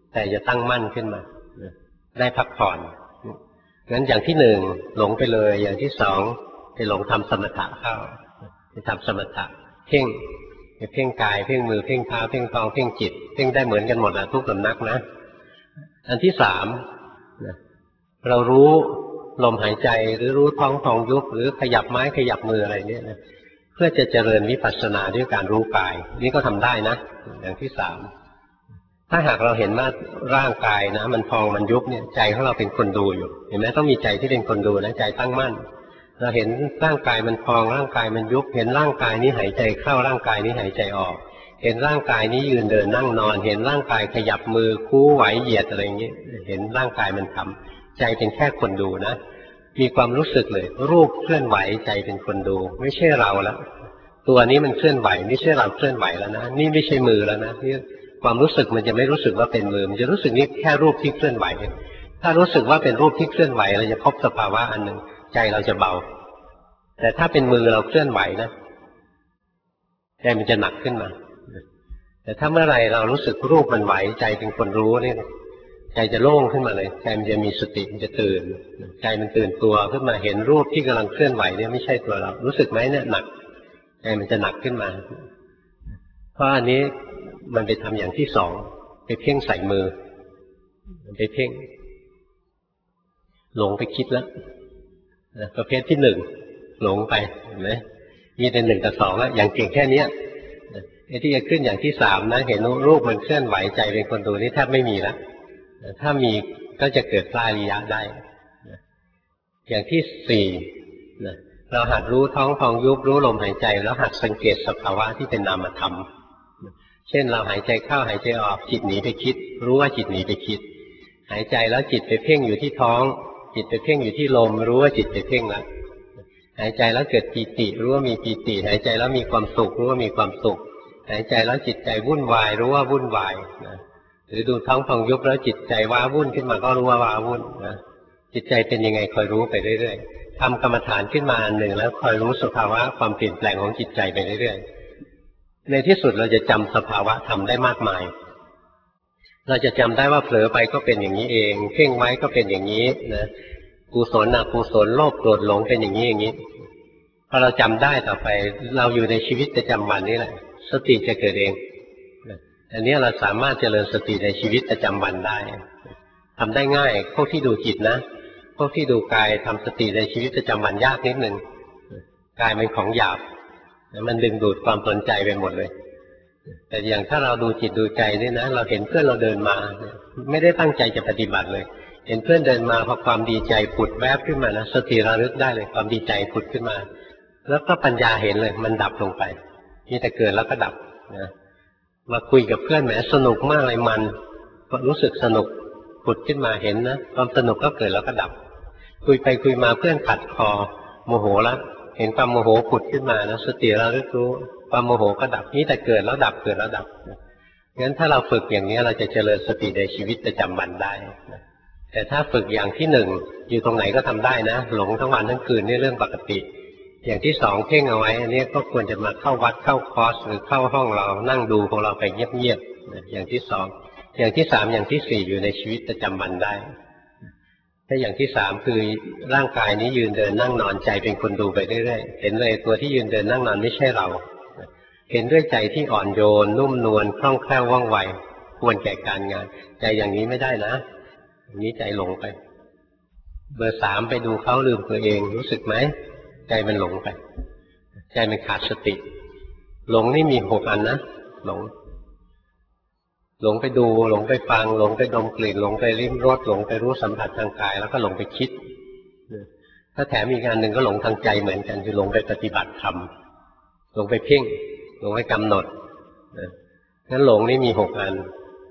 แต่จะตั้งมั่นขึ้นมาได้พักผ่อนงั้นอย่างที่หนึ่งหลงไปเลยอย่างที่สองไปหลงทำสมถะเข้าไปทำสมถะเพ่งไปเพ่งกายเพ่งมือเพ่งเท้าเพ่งท้องเพ่งจิตเพ่งได้เหมือนกันหมดนะทุกสำนักนะอันที่สามเรารู้ลมหายใจหรือรู้ท้องพองยุบหรือขยับไม้ขยับมืออะไรเนี่ยนะเพื่อจะเจริญวิปัสสนาด้วยการรู้กายนี่ก็ทำได้นะอย่างที่สามถ้าหากเราเห็นว่าร่างกายนะมันพองมันยุบเนี่ยใจของเราเป็นคนดูอยู่เห็นไหมต้องมีใจที่เป็นคนดูนะใจตั้งมั่นเราเห็นร่างกายมันพองร่างกายมันยุบเห็นร่างกายนี้หายใจเข้าร่างกายนี้หายใจออกเห็นร่างกายนี้ยืนเดินนั่งนอนเห็นร่างกายขยับมือคู่ไหวเหยียดอะไรอย่างนี้เห็นร่างกายมันทำใจเป็นแค่คนดูนะมีความรู้สึกเลยรูปเคลื่อนไหวใจเป็นคนดูไม่ใช่เราแล้วตัวนี้มันเคลื่อนไหวไม่ใช่เราเคลื่อนไหวแล้วนะนี่ไม่ใช่มือแล้วนะนี่ความรู้สึกมันจะไม่รู้สึกว่าเป็นมือมันจะรู้สึกนี่แค่รูปที่เคลื่อนไหวถ้ารู้สึกว่าเป็นรูปที่เคลื่อนไหวเราจะพบสภาวะอันหนึ่งใจเราจะเบาแต่ถ้าเป็นมือเราเคลื่อนไหวนะใจมันจะหนักขึ้นมาแต่ถ้าเมื่อไรเรารู้สึกรูปมันไหวใจเป็นคนรู้เนี่ยใจจะโล่งขึ้นมาเลยใจมันจะมีสติมันจะตื่นใจมันตื่นตัวขึ้นมาเห็นรูปที่กำลังเคลื่อนไหวเนี่ยไม่ใช่ตัวเรารู้สึกไหมเนี่ยหนักใจมันจะหนักขึ้นมาเพราะอันนี้มันไปทำอย่างที่สองไปเพ่งใส่มือไปเพ่งหลงไปคิดแล้วประเภทที่หนึ่งหลงไปเห็นไหมมีแต่หนึ่งกับสองแล้วอย่างเก่งแค่นี้ไอ้ที่จะขึ้นอย่างที่สามนะเห็นรูปมันเคลื่อนไหวใจเป็นคนดูนี่แทบไม่มีแล้วถ้ามีก็จะเกิดพระอริยะได้อย่างที่สี่เราหัดรู้ท้องพองยุบรู้ลมหายใจแล้วหัดสังเกตสภาวะที่เป็นนามธรรมเช่นเราหายใจเข้าหายใจออกจิตหนีไปคิดรู้ว่าจิตหนีไปคิดหายใจแล้วจิตไปเพ่งอยู่ที่ท้องจิตไปเพ่งอยู่ที่ลมรู้ว่าจิตไปเพ่งแล้วหายใจแล้วเกิดปีติรู้ว่ามีปีติหายใจแล้วมีความสุขรู้ว่ามีความสุขหายใจแล้วจิตใจวุ่นวายรู้ว่าวุ่นวายนะหรือดูท้องพองยุบแล้วจิตใจว้าวุ่นขึ้นมาก็รู้ว่าว้าวุ่นนะจิตใจเป็นยังไงคอยรู้ไปเรื่อยๆทำกรรมฐานขึ้นมาอันหนึ่งแล้วคอยรู้สภาวะความเปลี่ยนแปลงของจิตใจไปเรื่อยๆในที่สุดเราจะจำสภาวะธรรมได้มากมายเราจะจำได้ว่าเผลอไปก็เป็นอย่างนี้เองเพ่งไว้ก็เป็นอย่างนี้นะกุศลอกุศลโลภโกรธหลงเป็นอย่างนี้อย่างนี้พอเราจำได้ต่อไปเราอยู่ในชีวิตประจำวันนี่แหละสติจะเกิดเองอันนี้เราสามารถเจริญสติในชีวิตประจำวันได้ทำได้ง่ายพวกที่ดูจิตนะพวกที่ดูกายทำสติในชีวิตประจำวันยากนิดนึงกายเป็นของหยาบมันดึงดูดความสนใจไปหมดเลยแต่อย่างถ้าเราดูจิตดูใจนี่นะเราเห็นเพื่อนเราเดินมาไม่ได้ตั้งใจจะปฏิบัติเลยเห็นเพื่อนเดินมาพอความดีใจผุดแวบขึ้นมานะสติระลึกได้เลยความดีใจผุดขึ้นมาแล้วก็ปัญญาเห็นเลยมันดับลงไปมีแต่เกิดแล้วก็ดับนะมาคุยกับเพื่อนแหมสนุกมากเลยมันก็รู้สึกสนุกผุดขึ้นมาเห็นนะความสนุกก็เกิดแล้วก็ดับคุยไปคุยมาเพื่อนขัดคอโมโหแล้วเห็นความโมโหผุดขึ้นมานะสติระลึกรู้ความโมโหก็ดับนี่แต่เกิดแล้วดับเกิดแล้วดับงั้นถ้าเราฝึกอย่างนี้เราจะเจริญสติในชีวิตประจำวันได้แต่ถ้าฝึกอย่างที่หนึ่งอยู่ตรงไหนก็ทำได้นะหลงทั้งวันทั้งคืนนี่เรื่องปกติอย่างที่สองเพ่งเอาไว้อันนี้ก็ควรจะมาเข้าวัดเข้าคอร์สหรือเข้าห้องเรานั่งดูของเราไปเงียบๆอย่างที่สองอย่างที่สามอย่างที่สี่อยู่ในชีวิตประจำวันได้ถ้าอย่างที่สามคือร่างกายนี้ยืนเดินนั่งนอนใจเป็นคนดูไปเรื่อยๆเห็นเลยตัวที่ยืนเดินนั่งนอนไม่ใช่เราเห็นด้วยใจที่อ่อนโยนนุ่มนวลคล่องแคล่วว่องไวควรแก่การงานใจอย่างนี้ไม่ได้นะอย่างนี้ใจหลงไปเบอร์สามไปดูเขาลืมตัวเองรู้สึกไหมใจมันหลงไปใจมันขาดสติหลงนี่มี6 อันนะหลงไปดูหลงไปฟังหลงไปดมกลิ่นหลงไปลิ้มรสหลงไปรู้สัมผัสทางกายแล้วก็หลงไปคิดถ้าแถมอีกอันหนึ่งก็หลงทางใจเหมือนกันคือหลงไปปฏิบัติธรรมหลงไปเพ่งหลงไปกำหนดงั้นหลงนี่มี6 อัน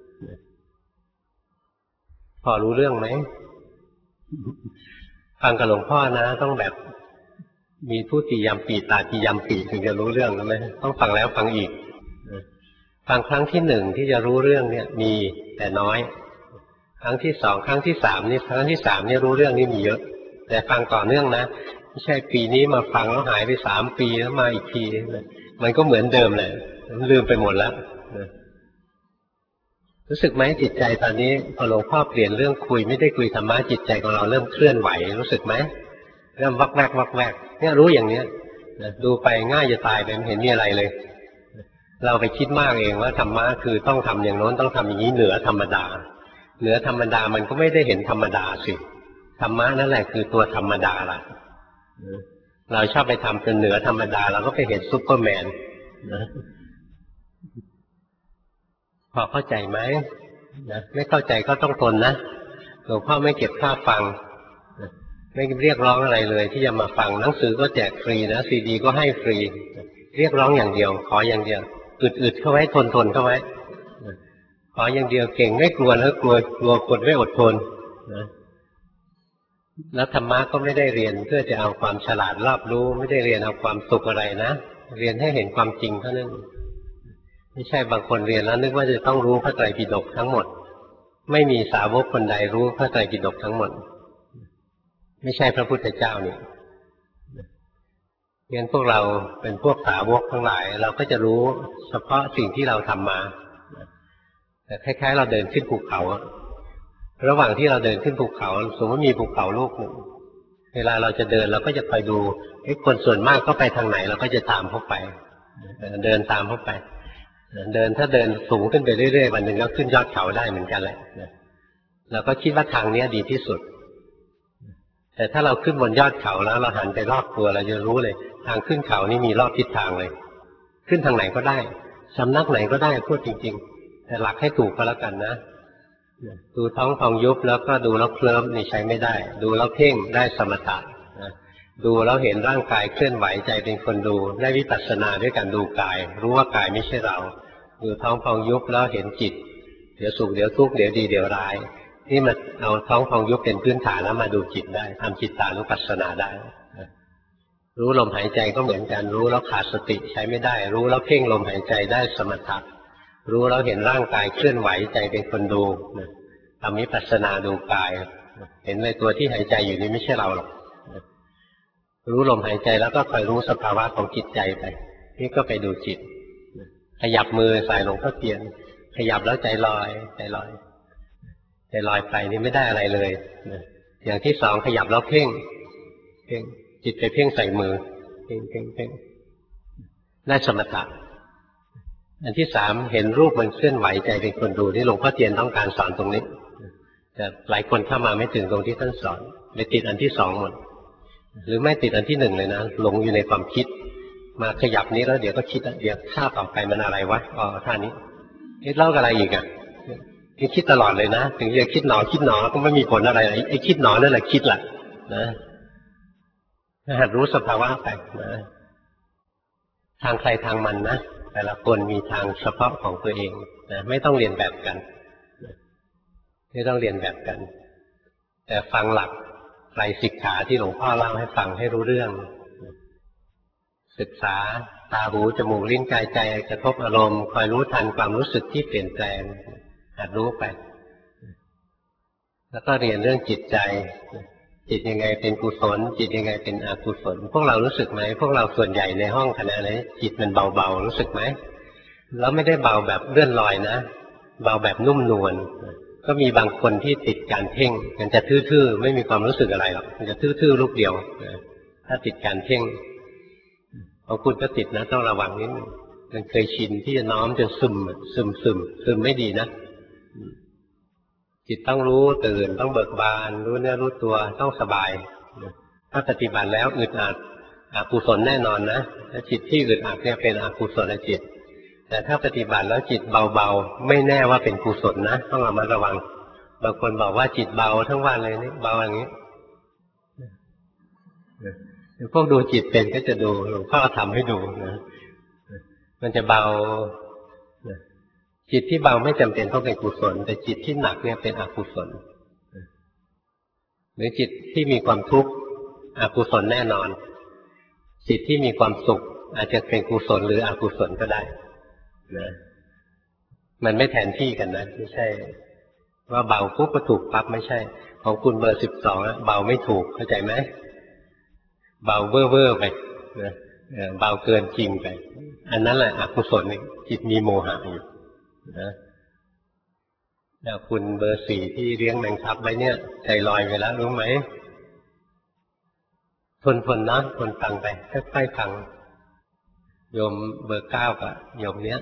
พอรู้เรื่องไหมฟังกับหลวงพ่อนะต้องแบบมีผู้ติยัมปีตาติยัมปีถึงจะรู้เรื่องไหมต้องฟังแล้วฟังอีกฟังครั้งที่หนึ่งที่จะรู้เรื่องเนี่ยมีแต่น้อยครั้งที่สองครั้งที่สามนี่ครั้งที่สามนี่รู้เรื่องนี่มีเยอะแต่ฟังต่อเนื่องนะไม่ใช่ปีนี้มาฟังแล้วหายไป3 ปีแล้วมาอีกทีมันก็เหมือนเดิมเลยมันลืมไปหมดแล้วรู้สึกไหมจิตใจตอนนี้พอหลวงพ่อเปลี่ยนเรื่องคุยไม่ได้คุยธรรมะจิตใจของเราเริ่มเคลื่อนไหวรู้สึกไหมเริ่มวักแวกวักแวกเนี่ยรู้อย่างเนี้ยดูไปง่ายจะตายไปไม่เห็นมีอะไรเลยเราไปคิดมากเองว่าธรรมะคือต้องทำอย่างโน้นต้องทำอย่างนี้เหนือธรรมดาเหนือธรรมดามันก็ไม่ได้เห็นธรรมดาสิธรรมะนั่นแหละคือตัวธรรมดาล่ะเราชอบไปทำจนเหนือธรรมดาเราก็ไปเห็นซูเปอร์แมนนะพอเข้าใจไหมนะไม่เข้าใจก็ต้องทนนะหลวงพ่อไม่เก็บค่าฟังไม่เรียกร้องอะไรเลยที่จะมาฟังหนังสือก็แจกฟรีนะซีดีก็ให้ฟรีเรียกร้องอย่างเดียวขออย่างเดียวอึดเข้าไว้ทนเข้าไว้ขออย่างเดียวเก่งไม่กลัวแล้วกลัวคนไม่อดทนนะแล้วธรรมะก็ไม่ได้เรียนเพื่อจะเอาความฉลาดรอบรู้ไม่ได้เรียนเอาความสุขอะไรนะเรียนให้เห็นความจริงเท่านั้นไม่ใช่บางคนเรียนแล้วนึกว่าจะต้องรู้พระไตรปิฎกทั้งหมดไม่มีสาวกคนใดรู้พระไตรปิฎกทั้งหมดไม่ใช่พระพุทธเจ้านี่งั้นพวกเราเป็นพวกสาวกทั้งหลายเราก็จะรู้เฉพาะสิ่งที่เราทำมาแต่คล้ายๆเราเดินขึ้นภูเขาระหว่างที่เราเดินขึ้นภูเขาสมมติมีภูเขาลูกหนึ่งเวลาเราจะเดินเราก็จะคอยดูคนส่วนมากก็ไปทางไหนเราก็จะตามเข้าไปเดินตามเข้าไปถ้าเดินสูงขึ้นไปเรื่อยๆวันหนึ่งก็ขึ้นยอดเขาได้เหมือนกันแหละเราก็คิดว่าทางนี้ดีที่สุดแต่ถ้าเราขึ้นบนยอดเขาแล้วเราหันไปรอบตัวเราจะรู้เลยทางขึ้นเขานี่มีรอบทิศทางเลยขึ้นทางไหนก็ได้สำนักไหนก็ได้พูดจริงๆแต่หลักให้ถูกก็แล้วกันนะดูท้องพองยุบแล้วก็ดูแล้วเคลิ้มนี่ใช้ไม่ได้ดูแล้วเพ่งได้สมถะดูแล้วเห็นร่างกายเคลื่อนไหวใจเป็นคนดูได้วิปัสสนาด้วยการดูกายรู้ว่ากายไม่ใช่เราดูท้องพองยุบแล้วเห็นจิตเดี๋ยวสุขเดี๋ยวทุกข์เดี๋ยวดีเดี๋ยวร้ายนี่มาเอาท้องพองยุบเป็นพื้นฐานแล้วมาดูจิตได้ทำจิตตานุปัสสนาได้รู้ลมหายใจก็เหมือนกันรู้แล้วขาดสติใช้ไม่ได้รู้แล้วเพ่งลมหายใจได้สมถะรู้แล้วเห็นร่างกายเคลื่อนไหวใจเป็นคนดูทำวิปัสสนาดูกายเห็นเลยตัวที่หายใจอยู่นี่ไม่ใช่เราหรอกรู้ลมหายใจแล้วก็คอยรู้สภาวะของจิตใจไปนี่ก็ไปดูจิตขยับมือใส่หลวงพ่อเทียนขยับแล้วใจลอยใจลอยไปนี่ไม่ได้อะไรเลยอย่างที่สองขยับแล้วเพ่งจิตไปเพ่งใส่มือเพ่งได้สมถะอันที่สามเห็นรูปมันเคลื่อนไหวใจเป็นคนดูที่หลวงพ่อเทียนต้องการสอนตรงนี้แต่หลายคนเข้ามาไม่ถึงตรงที่ท่านสอนเลยติดอันที่สองหมดหรือไม่ติดอันที่หนึ่งเลยนะหลงอยู่ในความคิดมาขยับนี้แล้วเดี๋ยวก็คิดเดี๋ยวท่าต่อไปมันอะไรวะอ๋อท่านี้เล่าอะไรอีกอ่ะคิดตลอดเลยนะถึงจะคิดหนอก็ไม่มีผลอะไรไอ้คิดหนอนั่นแหละคิดแหละนะหัดรู้สภาวะไปนะทางใครทางมันนะแต่ละคนมีทางเฉพาะของตัวเองนะไม่ต้องเรียนแบบกันไม่ต้องเรียนแบบกันแต่ฟังหลักไตรสิกขาที่หลวงพ่อเล่าให้ฟังให้รู้เรื่องศึกษาตาหูจมูกลิ้นกายใจกระทบอารมณ์คอยรู้ทันความรู้สึกที่เปลี่ยนแปลงหัดรู้ไปแล้วก็เรียนเรื่องจิตใจจิตยังไงเป็นกุศลจิตยังไงเป็นอกุศลพวกเรารู้สึกไหมพวกเราส่วนใหญ่ในห้องคณะนี้จิตมันเบาๆรู้สึกไหมแล้วไม่ได้เบาแบบเลื่อนลอยนะเบาแบบนุ่มนวลก็มีบางคนที่ติดการเพ่งมันจะทื่อๆไม่มีความรู้สึกอะไรหรอกมันจะทื่อๆลูกเดียวถ้าติดการเพ่งของคุณก็ติดนะต้องระวังนิดนึงมันเคยชินที่จะน้อมจนซึมไม่ดีนะจิตต้องรู้ตื่นต้องเบิกบานรู้เนื้อรู้ตัวต้องสบายถ้าปฏิบัติแล้วอึดอัดอกุศลแน่นอนนะถ้าจิตที่อึดอัดเนี่ยเป็นอกุศลจิตแต่ถ้าปฏิบัติแล้วจิตเบาๆไม่แน่ว่าเป็นกุศลนะต้องระมัดระวังบางคนบอกว่าจิตเบาทั้งวันเลยนี่เบาอย่างนี้พวกดูจิตเป็นก็จะดูหลวงพ่อทำให้ดูนะมันจะเบาจิตที่เบาไม่จำเป็นต้องเป็นกุศลแต่จิตที่หนักเนี่ยเป็นอกุศลหรือจิตที่มีความทุกข์อกุศลแน่นอนจิตที่มีความสุขอาจจะเป็นกุศลหรืออกุศลก็ได้นะมันไม่แทนที่กันนะไม่ใช่ว่าเบาปุ๊บก็ถูกปั๊บไม่ใช่ของคุณเบอร์12เบาไม่ถูกเข้าใจไหมเบาเว่อร์ไปนะเบาเกินจริงไปอันนั้นแหละอกุศลจิตมีโมหะอยู่นะคุณเบอร์4ที่เลี้ยงแมงทับไว้เนี่ยใจลอยไปแล้วรู้ไหมทนนะทนฟังไปค่อยๆฟังโยมเบอร์9กับโยมเนี้ย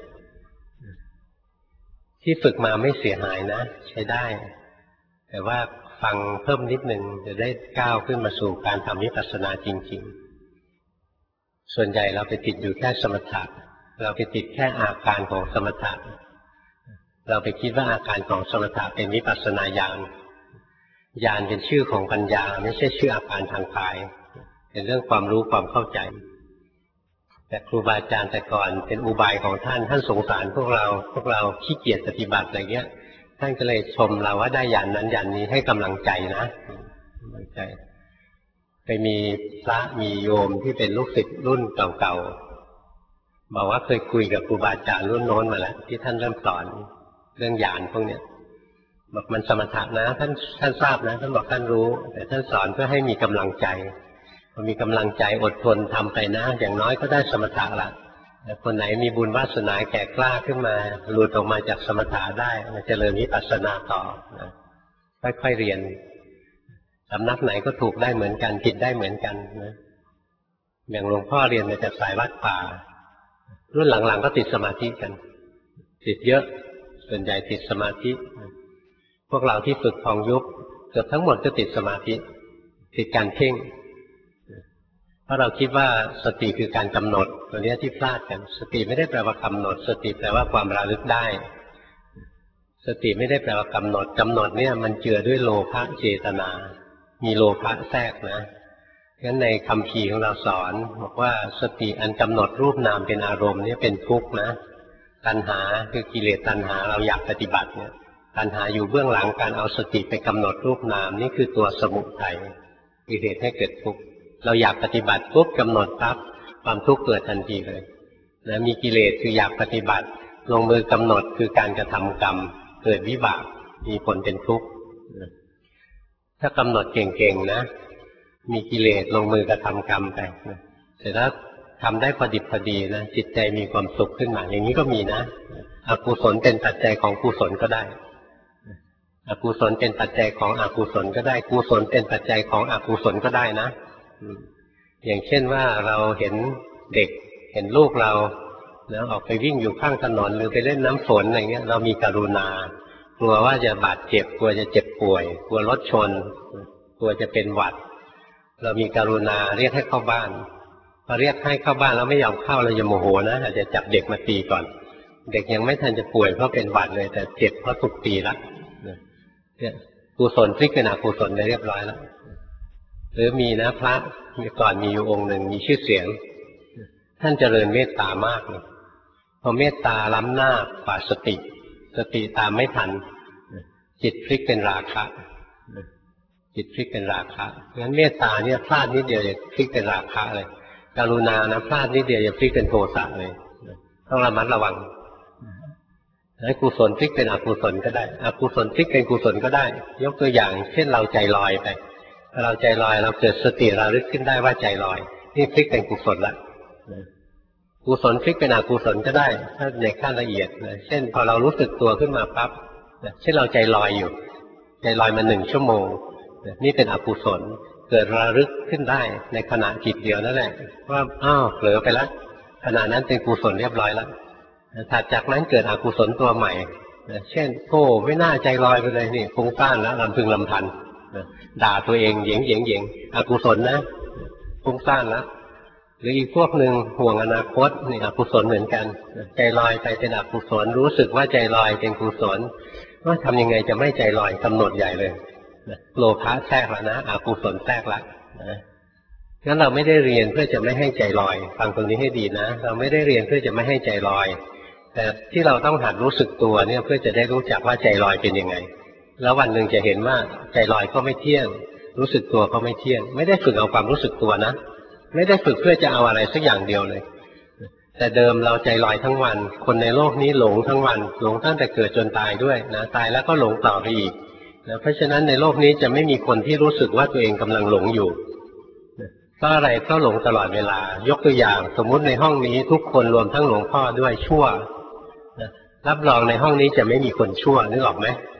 ที่ฝึกมาไม่เสียหายนะใช้ได้แต่ว่าฟังเพิ่มนิดนึงจะได้ก้าวขึ้นมาสู่การทำวิปัสสนาจริงๆส่วนใหญ่เราไปติดอยู่แค่สมถะเราไปติดแค่อาการของสมถะเราไปคิดว่าอาการของสมถะเป็นวิปัสสนาญาณญาณเป็นชื่อของปัญญาไม่ใช่ชื่ออาการทางกายเป็นเรื่องความรู้ความเข้าใจแต่ครูบาอาจารย์แต่ก่อนเป็นอุบายของท่านสงสารพวกเราขี้เกียจปฏิบัติอะไรเงี้ยท่านก็เลยชมเราว่าได้ญาณนั้นญาณนี้ให้กำลังใจนะกำลังใจไปมีพระมีโยมที่เป็นลูกศิษย์รุ่นเก่าๆบอกว่าเคยคุยกับครูบาอาจารย์รุ่นโน้นมาแล้วที่ท่านเริ่มสอนเรื่องญาณพวกเนี้ยบอกมันสมถะนะท่านทราบนะท่านบอกท่านรู้แต่ท่านสอนเพื่อให้มีกำลังใจพอมีกำลังใจอดทนทำไปนะอย่างน้อยก็ได้สมถะละแต่คนไหนมีบุญวาสนาแก่กล้าขึ้นมาหลุดออกมาจากสมถะได้มาเจริญวิปัสสนาต่อนะค่อยๆเรียนสำนักไหนก็ถูกได้เหมือนกันผิดได้เหมือนกันนะอย่างหลวงพ่อเรียนมาจากสายวัดป่ารุ่นหลังๆก็ติดสมาธิกันติดเยอะส่วนใหญ่ติดสมาธิพวกเราที่ฝึกพองยุบเกือบทั้งหมดก็ติดสมาธิติดการเพ่งเพราะเราคิดว่าสติคือการกำหนดตัวนี้ที่พลาดกันสติไม่ได้แปลว่ากำหนดสติแปลว่าความระลึกได้สติไม่ได้แปลว่ากำหนดเนี่ยมันเจือด้วยโลภะเจตนามีโลภะแทรกนะงั้นในคำภีร์ของเราสอนบอกว่าสติอันกำหนดรูปนามเป็นอารมณ์นี่เป็นทุกข์นะตัณหาคือกิเลสตัณหาเราอยากปฏิบัติเนี่ยตัณหาอยู่เบื้องหลังการเอาสติไปกำหนดรูปนามนี่คือตัวสมุทัยคือเหตุให้เกิดทุกข์เราอยากปฏิบัติปุ๊บกำหนดปั๊บความทุกข์เกิดทันทีเลยนะมีกิเลสคืออยากปฏิบัติลงมือกำหนดคือการกระทำกรรมเกิดวิบากมีผลเป็นทุกข์ถ้ากำหนดเก่งๆนะมีกิเลสลงมือกระทำกรรมไปนะแต่ถ้าทำได้พอดิบพอดีนะจิตใจมีความสุขขึ้นมาอย่างนี้ก็มีนะอกุศลเป็นปัจจัยของกุศลก็ได้อกุศลเป็นปัจจัยของอกุศลก็ได้กุศลเป็นปัจจัยของอกุศลก็ได้นะอย่างเช่นว่าเราเห็นเด็กเห็นลูกเราแล้วออกไปวิ่งอยู่ข้างถนนหรือไปเล่นน้ำฝนอะไรเงี้ยเรามีกรุณากลัวว่าจะบาดเจ็บกลัวจะเจ็บป่วยกลัวรถชนกลัวจะเป็นหวัดเรามีกรุณาเรียกให้เข้าบ้านพอเรียกให้เข้าบ้านแล้วไม่ยอมเข้าเราจะโมโหนะอาจจะจับเด็กมาตีก่อนเด็กยังไม่ทันจะป่วยเพราะเป็นหวัดเลยแต่เจ็บเพราะถูกตีแล้วเนี่ยกุศลพลิกเป็นอกุศลไปเรียบร้อยแล้วหรือมีนะพระก่อนมีอยู่องค์หนึ่งมีชื่อเสียงท่านเจริญเมตตามากเลยพอเมตตาล้ำหน้ากว่าสติตามไม่ทันจิตพลิกเป็นราคะจิตพลิกเป็นราคะงั้นเมตตาเนี่ยพลาดนิดเดียวจะพลิกเป็นราคะเลยกรุณานะพลาดนิดเดียวจะพลิกเป็นโทสะเลยต้องระมัดระวังให้กุศลพลิกเป็นอกุศลก็ได้อกุศลพลิกเป็นกุศลก็ได้ยกตัวอย่างเช่นเราใจลอยไปเราใจลอยเราเกิดสติระลึกขึ้นได้ว่าใจลอยนี่พลิกเป็นกุศลละกุศลพลิกเป็นอกุศลก็ได้ถ้าในขั้นละเอียดเช่นพอเรารู้สึกตัวขึ้นมาปั๊บเช่นเราใจลอยอยู่ใจลอยมา1 ชั่วโมงนี่เป็นอกุศลเกิดระลึกขึ้นได้ในขณะจิตเดียวนั่นแหละว่าอ้าวเผลอไปแล้วขณะนั้นเป็นกุศลเรียบร้อยแล้วถัดจากนั้นเกิดอกุศลตัวใหม่เช่นโอ้ไม่น่าใจลอยไปเลยนี่ฟุ้งซ่านแล้วลำพึงลำพันด่าตัวเองเหย่งอกุศลนะฟุ้งซ่านแล้วหรืออีกพวกหนึ่งห่วงอนาคตนี่อกุศลเหมือนกันใจลอยไปเป็นอกุศลรู้สึกว่าใจลอยเป็นกุศลว่าทำยังไงจะไม่ใจลอยกำหนดใหญ่เลยโลภะแทรกแล้วนะอกุศลแทรกแล้วงั้นเราไม่ได้เรียนเพื่อจะไม่ให้ใจลอยฟังตรงนี้ให้ดีนะเราไม่ได้เรียนเพื่อจะไม่ให้ใจลอยแต่ที่เราต้องหัดรู้สึกตัวเนี่ยเพื่อจะได้รู้จักว่าใจลอยเป็นยังไงแล้ววันหนึ่งจะเห็นว่าใจลอยก็ไม่เที่ยงรู้สึกตัวก็ไม่เที่ยงไม่ได้ฝึกเอาความรู้สึกตัวนะไม่ได้ฝึกเพื่อจะเอาอะไรสักอย่างเดียวเลยแต่เดิมเราใจลอยทั้งวันคนในโลกนี้หลงทั้งวันหลงตั้งแต่เกิดจนตายด้วยนะตายแล้วก็หลงต่อไปอีกนะเพราะฉะนั้นในโลกนี้จะไม่มีคนที่รู้สึกว่าตัวเองกำลังหลงอยู่เพราะอะไรเพราะหลงตลอดเวลายกตัวอย่างสมมุติในห้องนี้ทุกคนรวมทั้งหลวงพ่อด้วยชั่วรับรองในห้องนี้จะไม่มีคนชั่วนึกออกไหม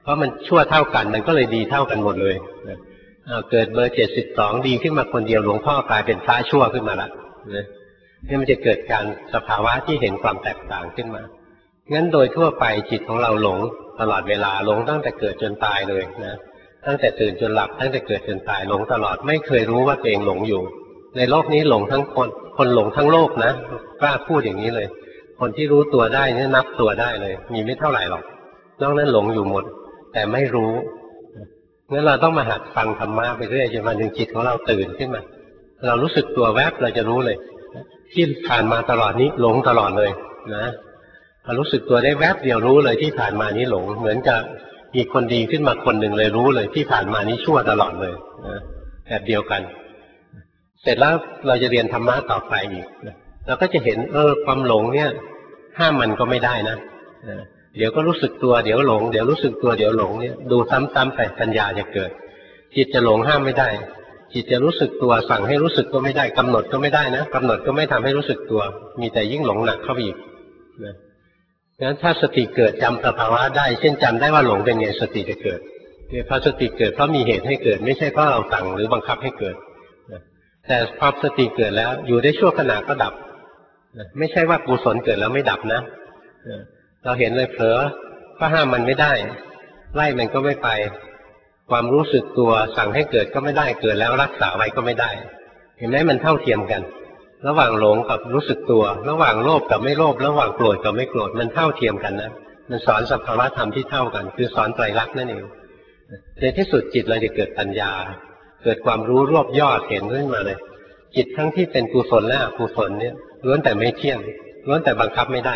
ราะมันชั่วเท่ากันมันก็เลยดีเท่ากันหมดเลยเกิดเบอร์72ดีขึ้นมาคนเดียวหลวงพ่อกลายเป็นพระชั่วขึ้นมาละนี่มันจะเกิดการสภาวะที่เห็นความแตกต่างขึ้นมางั้นโดยทั่วไปจิตของเราหลงตลอดเวลาหลงตั้งแต่เกิดจนตายเลยนะตั้งแต่ตื่นจนหลับตั้งแต่เกิดจนตายหลงตลอดไม่เคยรู้ว่าตัวเองหลงอยู่ในโลกนี้หลงทั้งคนหลงทั้งโลกนะกล้าพูดอย่างนี้เลยคนที่รู้ตัวได้นี่นับตัวได้เลยมีไม่เท่าไหร่หรอกนอกนั้นหลงอยู่หมดแต่ไม่รู้งั้นเราต้องมาหัดฟังธรรมะไปเรื่อยจนวันหนึ่งจิตของเราตื่นขึ้นมาเรารู้สึกตัวแวบเราจะรู้เลยที่ผ่านมาตลอดนี้หลงตลอดเลยนะเรารู้สึกตัวได้แวบเดียวรู้เลยที่ผ่านมานี้หลงเหมือนกับมีคนดีขึ้นมาคนหนึ่งเลยรู้เลยที่ผ่านมานี้ชั่วตลอดเลยนะแบบเดียวกันเสร็จแล้วเราจะเรียนธรรมะต่อไปอีกเราก็จะเห็นความหลงเนี่ยห้ามมันก็ไม่ได้นะเดี๋ยวก็รู้สึกตัวเดี๋ยวหลงเดี๋ยวรู้สึกตัวเดี๋ยวหลงเนี่ยดูซ้ำๆไปปัญญาจะเกิดจิตจะหลงห้ามไม่ได้จิตจะรู้สึกตัวสั่งให้รู้สึกก็ไม่ได้กำหนดก็ไม่ได้นะกำหนดก็ไม่ทำให้รู้สึกตัวมีแต่ยิ่งหลงหนักเข้าไปอีกนะงั้นถ้าสติเกิดจำสภาวะได้เช่นจำได้ว่าหลงเป็นไงสติจะเกิดเพราะสติเกิดเพราะมีเหตุให้เกิดไม่ใช่เพราะเราสั่งหรือบังคับให้เกิดแต่พอสติเกิดแล้วอยู่ได้ชั่วขณะก็ดับไม่ใช่ว่ากุศลเกิดแล้วไม่ดับนะเราเห็นเลยเผลอก็ห้ามมันไม่ได้ไล่มันก็ไม่ไปความรู้สึกตัวสั่งให้เกิดก็ไม่ได้เกิดแล้วรักษาไว้ก็ไม่ได้เห็นไหมมันเท่าเทียมกันระหว่างหลงกับรู้สึกตัวระหว่างโลภกับไม่โลภระหว่างโกรธกับไม่โกรธมันเท่าเทียมกันนะมันสอนสภาวะธรรมที่เท่ากันคือสอนไตรลักษณ์นั่นเองในที่สุดจิตเราจะเกิดปัญญาเกิดความรู้รวบยอดเห็นขึ้นมาเลยจิตทั้งที่เป็นกุศลและอกุศลเนี่ยล้วนแต่ไม่เที่ยงล้วนแต่บังคับไม่ได้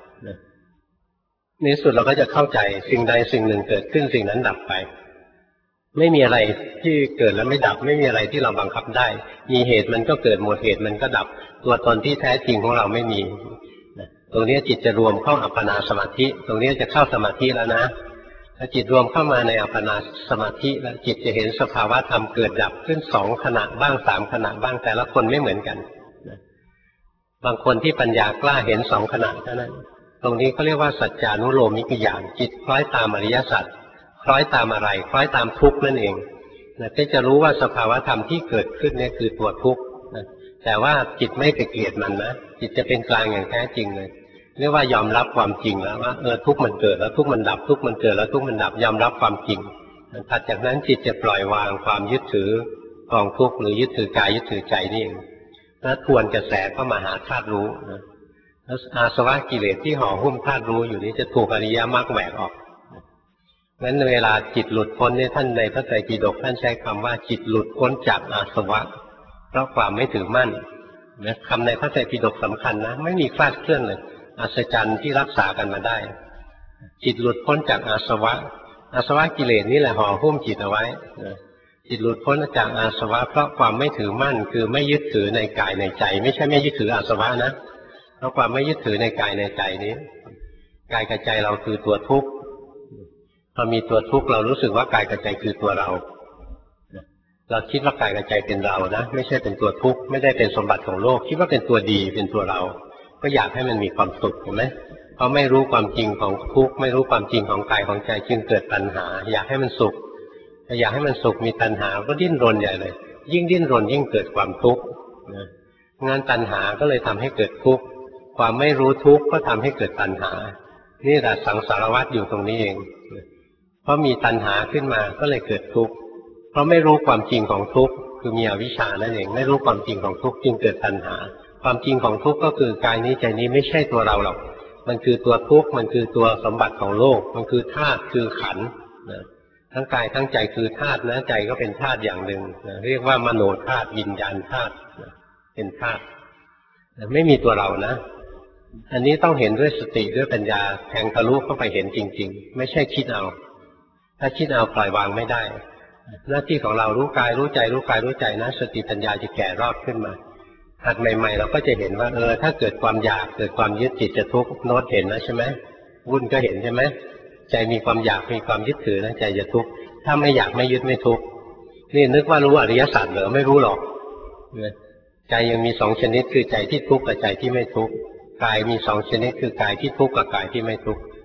ในที่สุดเราก็จะเข้าใจสิ่งใดสิ่งหนึ่งเกิดขึ้นสิ่งนั้นดับไปไม่มีอะไรที่เกิดแล้วไม่ดับไม่มีอะไรที่เราบังคับได้มีเหตุมันก็เกิดหมดเหตุมันก็ดับตัวตนที่แท้จริงของเราไม่มีตรงนี้จิตจะรวมเข้าอัปปนาสมาธิตรงนี้จะเข้าสมาธิแล้วนะถ้าจิตรวมเข้ามาในอัปปนาสมาธิแล้วจิตจะเห็นสภาวะธรรมเกิดดับขึ้น2 ขณะบ้าง3 ขณะบ้างแต่ละคนไม่เหมือนกันบางคนที่ปัญญากล้าเห็น2 ขณะเท่านั้นตรงนี้เขาเรียกว่าสัจจานุโลมิกญาณจิตคล้อยตามอริยสัจคล้อยตามอะไรคล้อยตามทุกข์นั่นเองที่จะรู้ว่าสภาวะธรรมที่เกิดขึ้นเนี่ยคือตัวทุกข์แต่ว่าจิตไม่ไปเกลียดมันนะจิตจะเป็นกลางอย่างแท้จริงเลยเรียกว่ายอมรับความจริงแล้วว่าทุกข์มันเกิดแล้วทุกข์มันดับทุกข์มันเกิดแล้วทุกข์มันดับยอมรับความจริงถัดจากนั้นจิตจะปล่อยวางความยึดถือกองทุกข์หรือยึดถือกายยึดถือใจนี่เองแล้วทวนกระแสเข้ามาหาธาตุรู้แล้วอาสวะกิเลสที่ห่อหุ้มธาตุรู้อยู่นี้จะถูกอริยมรรคแหวกออกงั้นเวลาจิตหลุดพ้นเนี่ยท่านในพระไตรปิฎกท่านใช้คำว่าจิตหลุดพ้นจากอาสวะเพราะความไม่ถือมั่นนะคำในพระไตรปิฎกสำคัญนะไม่มีคลาดเคลื่อนเลยอัศจรรย์ที่รักษากันมาได้จิตหลุดพ้นจากอาสวะอาสวะกิเลสนี่แหละห่อหุ้มจิตเอาไว้จิตหลุดพ้นจากอาสวะเพราะความไม่ถือมั่นคือไม่ยึดถือในกายในใจไม่ใช่ไม่ยึดถืออาสวะนะเพราะความไม่ยึดถือในกายในใจนี้กายกับใจเราคือตัวทุกข์พอมีตัวทุกข์เรารู้สึกว่ากายกับใจคือตัวเราเราคิดว่ากายกับใจเป็นเรานะไม่ใช่เป็นตัวทุกข์ไม่ได้เป็นสมบัติของโลกคิดว่าเป็นตัวดีเป็นตัวเราก็อยากให้มันมีความสุขเห็นไหมเพราะไม่รู้ความจริงของทุกข์ไม่รู้ความจริงของกายของใจจึงเกิดตัณหาอยากให้มันสุขถ้าอยากให้มันสุขมีตัณหาก็ดิ้นรนใหญ่เลยยิ่งดิ้นรนยิ่งเกิดความทุกข์งานตัณหาก็เลยทำให้เกิดทุกข์ความไม่รู้ทุกข์ก็ทำให้เกิดตัณหานี่แหละสังสารวัฏอยู่ตรงนี้เองเพราะมีตัณหาขึ้นมาก็เลยเกิดทุกข์เพราะไม่รู้ความจริงของทุกข์คือมีอวิชชานั่นเองไม่รู้ความจริงของทุกข์จึงเกิดตัณหาความจริงของทุกข์ก็คือกายนี้ใจนี้ไม่ใช่ตัวเราหรอกมันคือตัวทุกข์มันคือตัวสมบัติของโลกมันคือธาตุคือขันธ์ทั้งกายทั้งใจคือธาตุนะใจก็เป็นธาตุอย่างหนึ่งเรียกว่ามโนธาตุวิญญาณธาตุเป็นธาตุไม่มีตัวเรานะอันนี้ต้องเห็นด้วยสติด้วยปัญญาแทงทะลุเข้าไปเห็นจริงๆไม่ใช่คิดเอาถ้าคิดเอาปล่อยวางไม่ได้หน้าที่ของเรารู้กายรู้ใจรู้กายรู้ใจนะสติปัญญาจะแก่รอบขึ้นมาหัดใหม่ๆเราก็จะเห็นว่าถ้าเกิดความอยากเกิดความยึดจิตจะทุกข์โน้ตเห็นนะใช่ไหมวุ่นก็เห็นใช่ไหมใจมีความอยากมีความยึดถือนะใจจะทุกข์ถ้าไม่อยากไม่ยึดไม่ทุกข์นี่นึกว่ารู้อริยสัจเหรอไม่รู้หรอกใจยังมี2 ชนิดคือใจที่ทุกข์กับใจที่ไม่ทุกข์กายมี2 ชนิดคือกายที่ทุกข์กับกายที่ไม่ทุกข์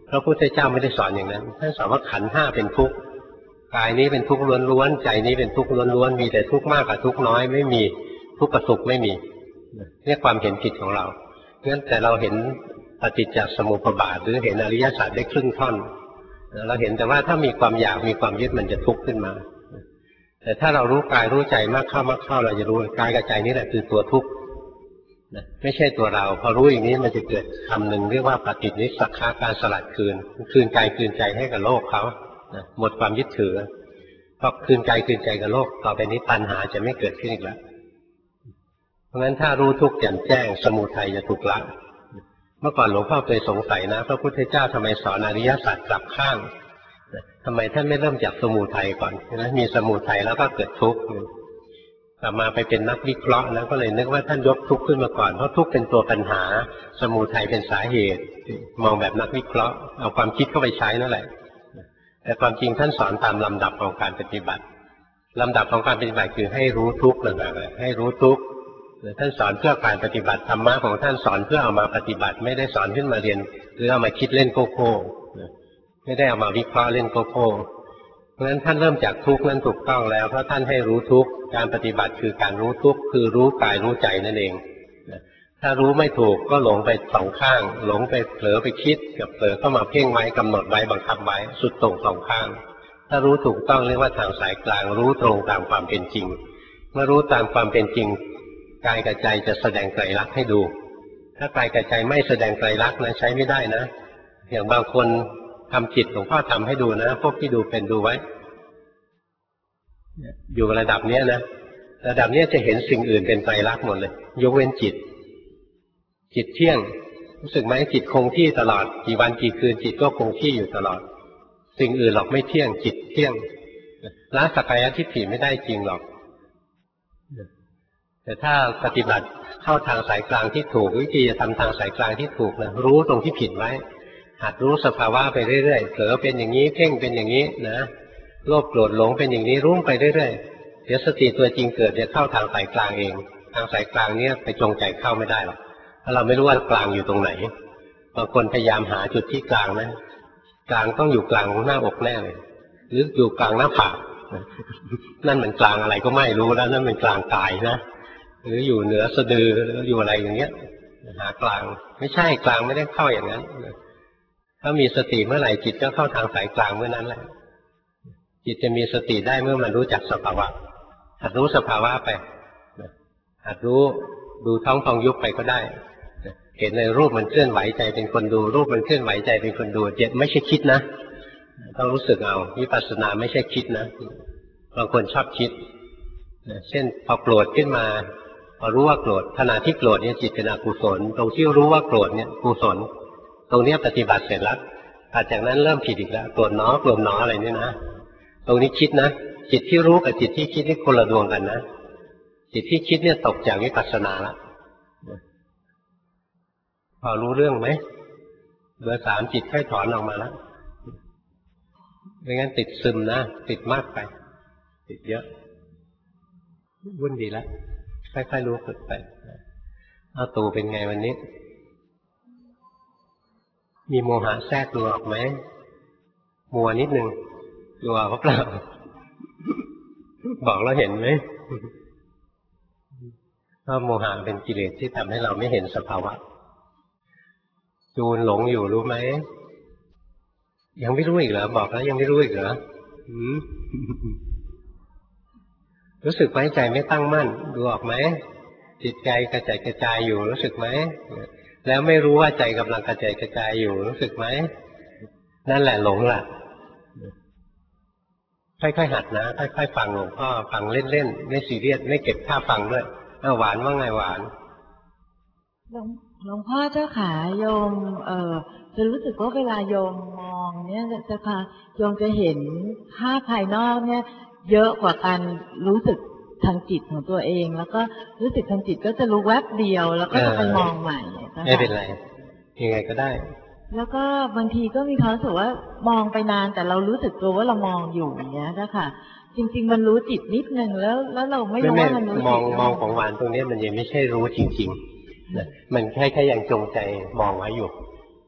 พระพุทธเจ้าไม่ได้สอนอย่างนั้นท่านสอนว่าขันธ์ห้าเป็นทุกข์กายนี้เป็นทุกข์ล้วนๆใจนี้เป็นทุกข์ล้วนๆมีแต่ทุกข์มากกับทุกข์น้อยไม่มีทุกข์กับสุขไม่มีนี่ความเห็นผิดของเรางั้นแต่เราเห็นปฏิจจสมุปบาทหรือเห็นอริยสัจได้ครึ่งท่อนเราเห็นแต่ว่าถ้ามีความอยากมีความยึดมันจะทุกข์ขึ้นมาแต่ถ้าเรารู้กายรู้ใจมากเข้าเราจะรู้กายกับใจนี่แหละคือตัวทุกข์ไม่ใช่ตัวเราพอรู้อย่างนี้มันจะเกิดคำหนึ่งเรียกว่าปฏินิสสักขาการสลัดคืนกายคืนใจให้กับโลกเขาหมดความยึดถือพอคืนกายคืนใจกับโลกต่อไปนี้ปัญหาจะไม่เกิดขึ้นอีกแล้วเพราะฉะนั้นถ้ารู้ทุกข์แจ่มแจ้งสมุทัยจะถูกละเมื่อก่อนหลวงพ่อเคยสงสัยนะพระพุทธเจ้าทำไมสอนอริยสัจกลับข้างทำไมท่านไม่เริ่มจากสมุทัยก่อนนะมีสมุทัยแล้วก็เกิดทุกข์ต่อมาไปเป็นนักวิเคราะห์แล้วก็เลยนึกว่าท่านยกทุกข์ขึ้นมาก่อนเพราะทุกข์เป็นตัวปัญหาสมุทัยเป็นสาเหตุมองแบบนักวิเคราะห์เอาความคิดเข้าไปใช้นั่นแหละแต่ความจริงท่านสอนตามลำดับของการปฏิบัติลำดับของการปฏิบัติคือให้รู้ทุกข์เลยให้รู้ทุกข์ท่านสอนเพื่อการปฏิบัติธรรมะของท่านสอนเพื่อเอามาปฏิบัติไม่ได้สอนขึ้นมาเรียนหรือเอามาคิดเล่นโกโก้ไม่ได้เอามาวิเคราะห์เล่นโกโก้เพราะฉะนั้นท่านเริ่มจากทุกข์นั้นถูกต้องแล้วเพราะท่านให้รู้ทุกข์การปฏิบัติคือการรู้ทุกข์คือรู้กายรู้ใจนั่นเองถ้ารู้ไม่ถูกก็หลงไปสองข้างหลงไปเผลอไปคิดกับเผลอเข้ามาเพ่งไว้กำหนดไว้บังคับไว้สุดโต่งสองข้างถ้ารู้ถูกต้องเรียกว่าทางสายกลางรู้ตรงตามความเป็นจริงเมื่อรู้ตามความเป็นจริงกายกับใจจะแสดงไตรลักษณ์ให้ดูถ้ากายกับใจไม่แสดงไตรลักษณ์นะใช้ไม่ได้นะอย่างบางคนทำจิตหลวงพ่อทำให้ดูนะพวกที่ดูเป็นดูไว้อยู่ระดับเนี้ยนะระดับเนี้ยจะเห็นสิ่งอื่นเป็นไตรลักษณ์หมดเลยยกเว้นจิตเที่ยงรู้สึกไหมจิตคงที่ตลอดกี่วันกี่คืนจิตก็คงที่อยู่ตลอดสิ่งอื่นหรอกไม่เที่ยงจิตเที่ยงละสักกายทิฏฐิไม่ได้จริงหรอกแต่ถ้าปฏิบัติเข้าทางสายกลางที่ถูกวิธีจะทำทางสายกลางที่ถูกนะรู้ตรงที่ผิดไว้หัดรู้สภาวะไปเรื่อยๆเผลอเป็นอย่างนี้เพ่งเป็นอย่างนี้นะโลภโกรธหลงเป็นอย่างนี้รู้ไปเรื่อยๆเดี๋ยวสติตัวจริงเกิดจะเข้าทางสายกลางเองทางสายกลางเนี้ยไปจงใจเข้าไม่ได้หรอกถ้าเราไม่รู้ว่ากลางอยู่ตรงไหนบางคนพยายามหาจุดที่กลางนะกลางต้องอยู่กลางของหน้าอกแน่เลยหรืออยู่กลางหน้าผากนั่นมันกลางอะไรก็ไม่รู้แล้วนั่นเป็นกลางกายนะหรืออยู่เหนือสะดือหรืออยู่อะไรอย่างเงี้ยหากลางไม่ใช่กลางไม่ได้เข้าอย่างนั้นถ้ามีสติเมื่อไหร่จิตก็เข้าทางสายกลางเมื่อนั้นแหละจิตจะมีสติได้เมื่อมันรู้จักสภาวะหัดรู้สภาวะไปหัดรู้ดูท้องพองยุบไปก็ได้เห็นในรูปมันเคลื่อนไหวใจเป็นคนดูรูปมันเคลื่อนไหวใจเป็นคนดูจิตไม่ใช่คิดนะต้องรู้สึกเอาวิปัสสนาไม่ใช่คิดนะบางคนชอบคิดเช่นพอโกรธขึ้นมาพอรู้ว่าโกรธขณะที่โกรธเนี่ยจิตเป็นอกุศลตรงที่รู้ว่าโกรธเนี่ยกุศลตรงนี้ปฏิบัติเสร็จแล้วถัดจากนั้นเริ่มผิดอีกแล้วโกรธหนอโกรธหนออะไรเนี่ยนะตรงนี้คิดนะจิตที่รู้กับจิตที่คิดนี่คนละดวงกันนะจิตที่คิดเนี่ยตกจากวิปัสสนาแล้วพอรู้เรื่องไหมเบอร์สามจิตค่อยถอนออกมาแล้วไม่งั้นติดซึมนะติดมากไปติดเยอะวุ่นดีแล้วค่อยๆรู้ฝึกไปเอาตูเป็นไงวันนี้มีโมหะแทรกดูออกไหมมัวนิดนึงดูออกเปล่าบอกแล้วเห็นไหมเพราะโมหะเป็นกิเลสที่ทำให้เราไม่เห็นสภาวะจูนหลงอยู่รู้ไหมยังไม่รู้อีกเหรอบอกแล้วยังไม่รู้อีกเหรอรู้สึกไหมใจไม่ตั้งมั่นดูออกไหมจิตใจกระจายอยู่รู้สึกไหมแล้วไม่รู้ว่าใจกำลังกระจายอยู่รู้สึกไหมนั่นแหละหลงล่ะค่อยๆหัดนะค่อยๆฟังหลวงพ่อฟังเล่นๆไม่ซีเรียสไม่เก็บค่าฟังด้วยหวานว่าไงหวานหลวงพ่อเจ้าขาโยมจะรู้สึกว่าเวลาโยมมองเนี่ยเจ้าค่ะโยมจะเห็นภาพภายนอกเนี่ยเยอะกว่าการรู้สึกทางจิตของตัวเองแล้วก็รู้สึกทางจิตก็จะรู้แวบเดียวแล้วก็จะไปมองใหม่ไม่เป็นไรยังไงก็ได้แล้วก็บางทีก็มีความรู้สึกว่ามองไปนานแต่เรารู้สึกตัวว่าเรามองอยู่อย่างเงี้ยเจ้าค่ะจริงๆมันรู้จิตนิดนึงแล้วเราไม่รู้ว่ามันรู้จิตมองของหวานตรงนี้มันยังไม่ใช่รู้จริงๆมันแค่ยังจงใจมองไว้อยู่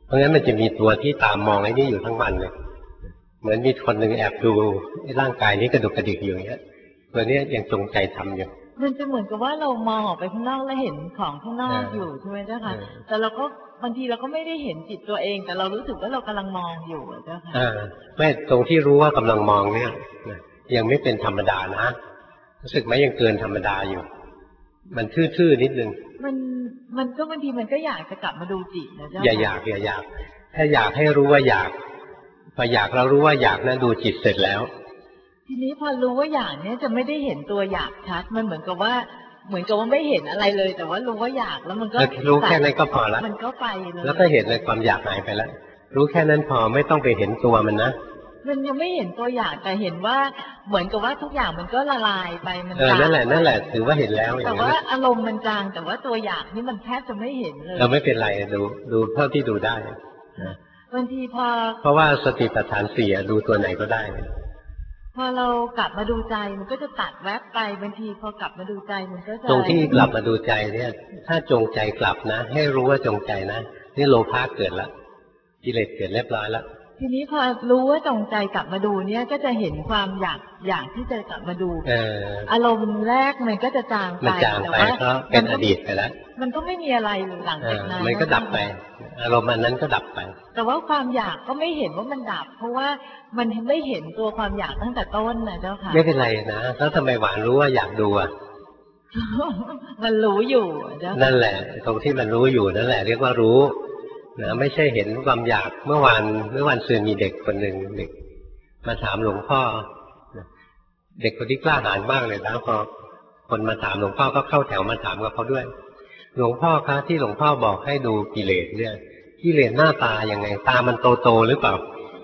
เพราะงั้นมันจะมีตัวที่ตามมองไอ้นี่อยู่ทั้งวันเลยเหมือนมีคนหนึ่งแอบดูร่างกายนี้กระดุกกระดิกอยู่อย่างเงี้ยตัวนี้ยังจงใจทำอยู่มันจะเหมือนกับว่าเรามองออกไปข้างนอกแล้วเห็นของข้างนอกอยู่ใช่ไหมเจ้าค่ะแต่เราก็บางทีเราก็ไม่ได้เห็นจิตตัวเองแต่เรารู้สึกว่าเรากำลังมองอยู่เจ้าค่ะไม่ตรงที่รู้ว่ากำลังมองเนี่ยยังไม่เป็นธรรมดานะรู้สึกไหมยังเกินธรรมดาอยู่มันทื่อๆนิดนึงมันก็บางทีมันก็อยากจะกลับมาดูจิตนะเจ้าอย่าอยากถ้าอยากให้รู้ว่าอยากพออยากเรารู้ว่าอยากนะดูจิตเสร็จแล้วทีนี้พอรู้ว่าอยากเนี่ยจะไม่ได้เห็นตัวอยากชัดมันเหมือนกับว่าไม่เห็นอะไรเลยแต่ว่ารู้ว่าอยากแล้วมันก็รู้แค่นั้นก็พอแล้วมันก็ไปเลยแล้วก็เห็นเลยความอยากหายไปแล้วรู้แค่นั้นพอไม่ต้องไปเห็นตัวมันนะมันยังไม่เห็นตัวอยากแต่เห็นว่าเหมือนกับว่าทุกอย่างมันก็ละลายไปมันนั่นแหละถือว่าเห็นแล้วแต่ว่าอารมณ์มันจางแต่ว่าตัวอยากนี่มันแทบจะไม่เห็นเลยไม่เป็นไรดูเท่าที่ดูได้บางทีเพราะว่าสติปัฏฐานสี่ดูตัวไหนก็ได้พอเรากลับมาดูใจมันก็จะตัดแวบไปบางทีพอกลับมาดูใจมันก็จะตรงที่กลับมาดูใจเนี่ยถ้าจงใจกลับนะให้รู้ว่าจงใจนะนี่โลภะเกิดแล้วกิเลสเกิดเรียบร้อยแล้วทีนี้พอรู้ว่าจงใจกลับมาดูเนี่ยก็จะเห็นความอยากที่จะกลับมาดูอารมณ์แรกมันก็จะจางไปแต่ว่าเพราะเป็นอดีตไปแล้วมันก็ไม่มีอะไรหลังจากนั้นมันก็ดับไปอารมณ์นั้นก็ดับไปแต่ว่าความอยากก็ไม่เห็นว่ามันดับเพราะว่ามันไม่เห็นตัวความอยากตั้งแต่ต้นนะเจ้าค่ะไม่เป็นไรนะแล้วทำไมหวานรู้ว่าอยากดูอ่ะมันรู้อยู่นั่นแหละตรงที่มันรู้อยู่นั่นแหละเรียกว่ารู้นะไม่ใช่เห็นความอยากเมื่อวันซืนมีเด็กคนหนึ่งเด็กมาถามหลวงพ่อเด็กคนที่กล้าหาญมากเลยนะพอคนมาถามหลวงพ่อก็เข้าแถวมาถามกับเขาด้วยหลวงพ่อคะที่หลวงพ่อบอกให้ดูกิเลสเนี่ยกิเลสหน้าตายังไงตามันโตหรือเปล่า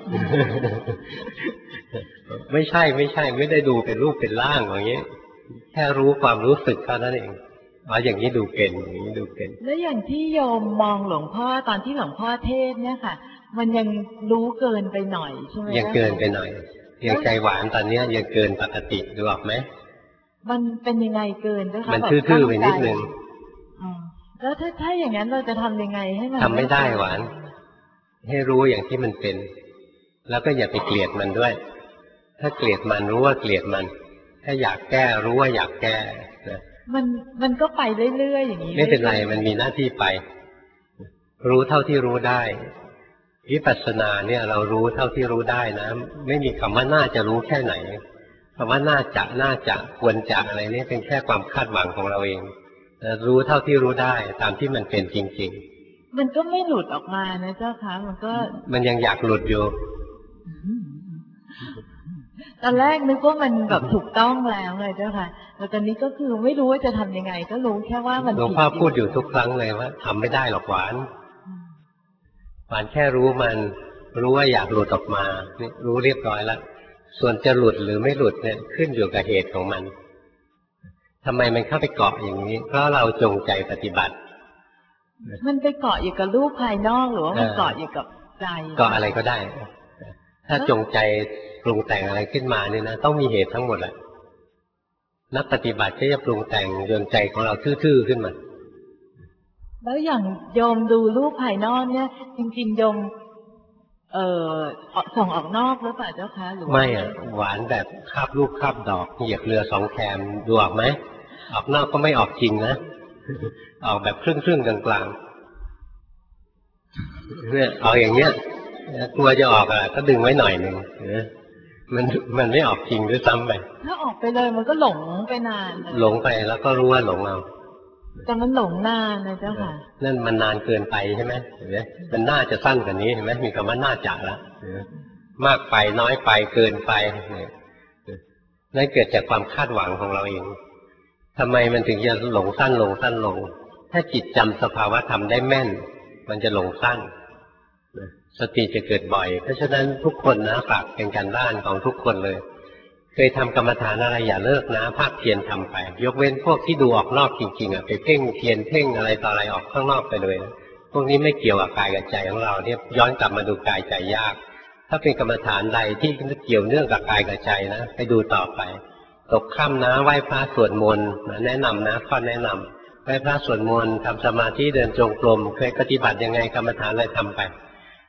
ไม่ใช่ไม่ได้ดูเป็นรูปเป็นร่างอย่างนี้แค่รู้ความรู้สึกเท่านั้นเองอย่างนี้ดูเป็นอย่างนี้ดูเป็นแล้วอย่างที่โยมมองหลวงพ่อตอนที่หลวงพ่อเทศเนี่ยค่ะมันยังรู้เกินไปหน่อยใช่ไหมยังเกินไปหน่อยยังใจหวานตอนนี้ยังเกินปกติดูออกไหมมันเป็นยังไงเกินด้วยคะมันทื่อๆไปนิดนึงแล้วถ้าอย่างนั้นเราจะทำยังไงให้มันทำไม่ได้หวานให้รู้อย่างที่มันเป็นแล้วก็อย่าไปเกลียดมันด้วยถ้าเกลียดมันรู้ว่าเกลียดมันถ้าอยากแก้รู้ว่าอยากแก้นะมันก็ไปเรื่อยๆอย่างนี้ไม่เป็นไรมันมีหน้าที่ไปรู้เท่าที่รู้ได้วิปัสสนาเนี่ยเรารู้เท่าที่รู้ได้นะไม่มีคำว่าน่าจะรู้แค่ไหนคำว่าน่าจะควรจะอะไรนี่เป็นแค่ความคาดหวังของเราเองรู้เท่าที่รู้ได้ตามที่มันเป็นจริงๆมันก็ไม่หลุดออกมานะเจ้าค่ะมันยังอยากหลุดอยู่ตอนแรกนึกว่ามันแบบถูกต้องแล้วเลยเจ้าค่ะแต่ตอนนี้ก็คือไม่รู้ว่าจะทำยังไงก็รู้แค่ว่ามันหลวงพ่อพูดอยู่ทุกครั้งเลยว่าทำไม่ได้หรอกหวานแค่รู้มันรู้ว่าอยากหลุดออกมารู้เรียบร้อยแล้วส่วนจะหลุดหรือไม่หลุดเนี่ยขึ้นอยู่กับเหตุของมันทำไมมันเข้าไปเกาะอย่างนี้เพราะเราจงใจปฏิบัติมันไปเกาะอยู่กับรูปภายนอกหรือว่ามันเกาะอยู่กับใจเกาะอะไรก็ได้ถ้าจงใจปรุงแต่งอะไรขึ้นมาเนี่ยนะต้องมีเหตุทั้งหมดแหละนักปฏิบัติก็จะปรุงแต่งจนใจของเราทื่อๆขึ้นมาแล้วอย่างโยมดูรูปภายนอกเนี่ยจริงๆโยมส่งออกนอกหรือเปล่าเจ้าคะหรือไม่หวานแบบคาบลูกคาบดอกเหยียบเรือ2 แคมดูออกไหมออกนอกก็ไม่ออกจริงนะออกแบบครึ่งกลางๆเนี่ยออกอย่างเงี้ยกลัวจะออกก็ดึงไว้หน่อยหนึ่งมันไม่ออกจริงด้วยซ้ำไปถ้าออกไปเลยมันก็หลงไปนานหลงไปแล้วก็รู้ว่าหลงเอาแต่มันหลงนานนะเจ้าค่ะนั่นมันนานเกินไปใช่ไหมเห็นไหมมันน่าจะสั้นกว่านี้เห็นไหมมีคำว่าน่าจะแล้วมากไปน้อยไปเกินไปนั่นเกิดจากความคาดหวังของเราเองทำไมมันถึงจะหลงสั้นลงถ้าจิตจำสภาวะธรรมได้แม่นมันจะหลงสั้นสติจะเกิดบ่อยเพราะฉะนั้นทุกคนนะฝากเป็นการบ้านของทุกคนเลยเคยทำกรรมฐานอะไรอย่าเลิกนะภาคเพียรทำไปยกเว้นพวกที่ดูออกนอกจริงๆไปเพ่งเพียรเพ่งอะไรต่ออะไรออกข้างนอกไปเลยพวกนี้ไม่เกี่ยวกับกายกับใจของเราเนี่ยย้อนกลับมาดูกายใจยากถ้าเป็นกรรมฐานใดที่เกี่ยวเนื่องกับกายกับใจนะไปดูต่อไปตกค่ำนะไหว้พระสวดมนต์แนะนำนะข้อแนะนำไหว้พระสวดมนต์ทำสมาธิเดินจงกรมเคยปฏิบัติยังไงกรรมฐานอะไรทำไป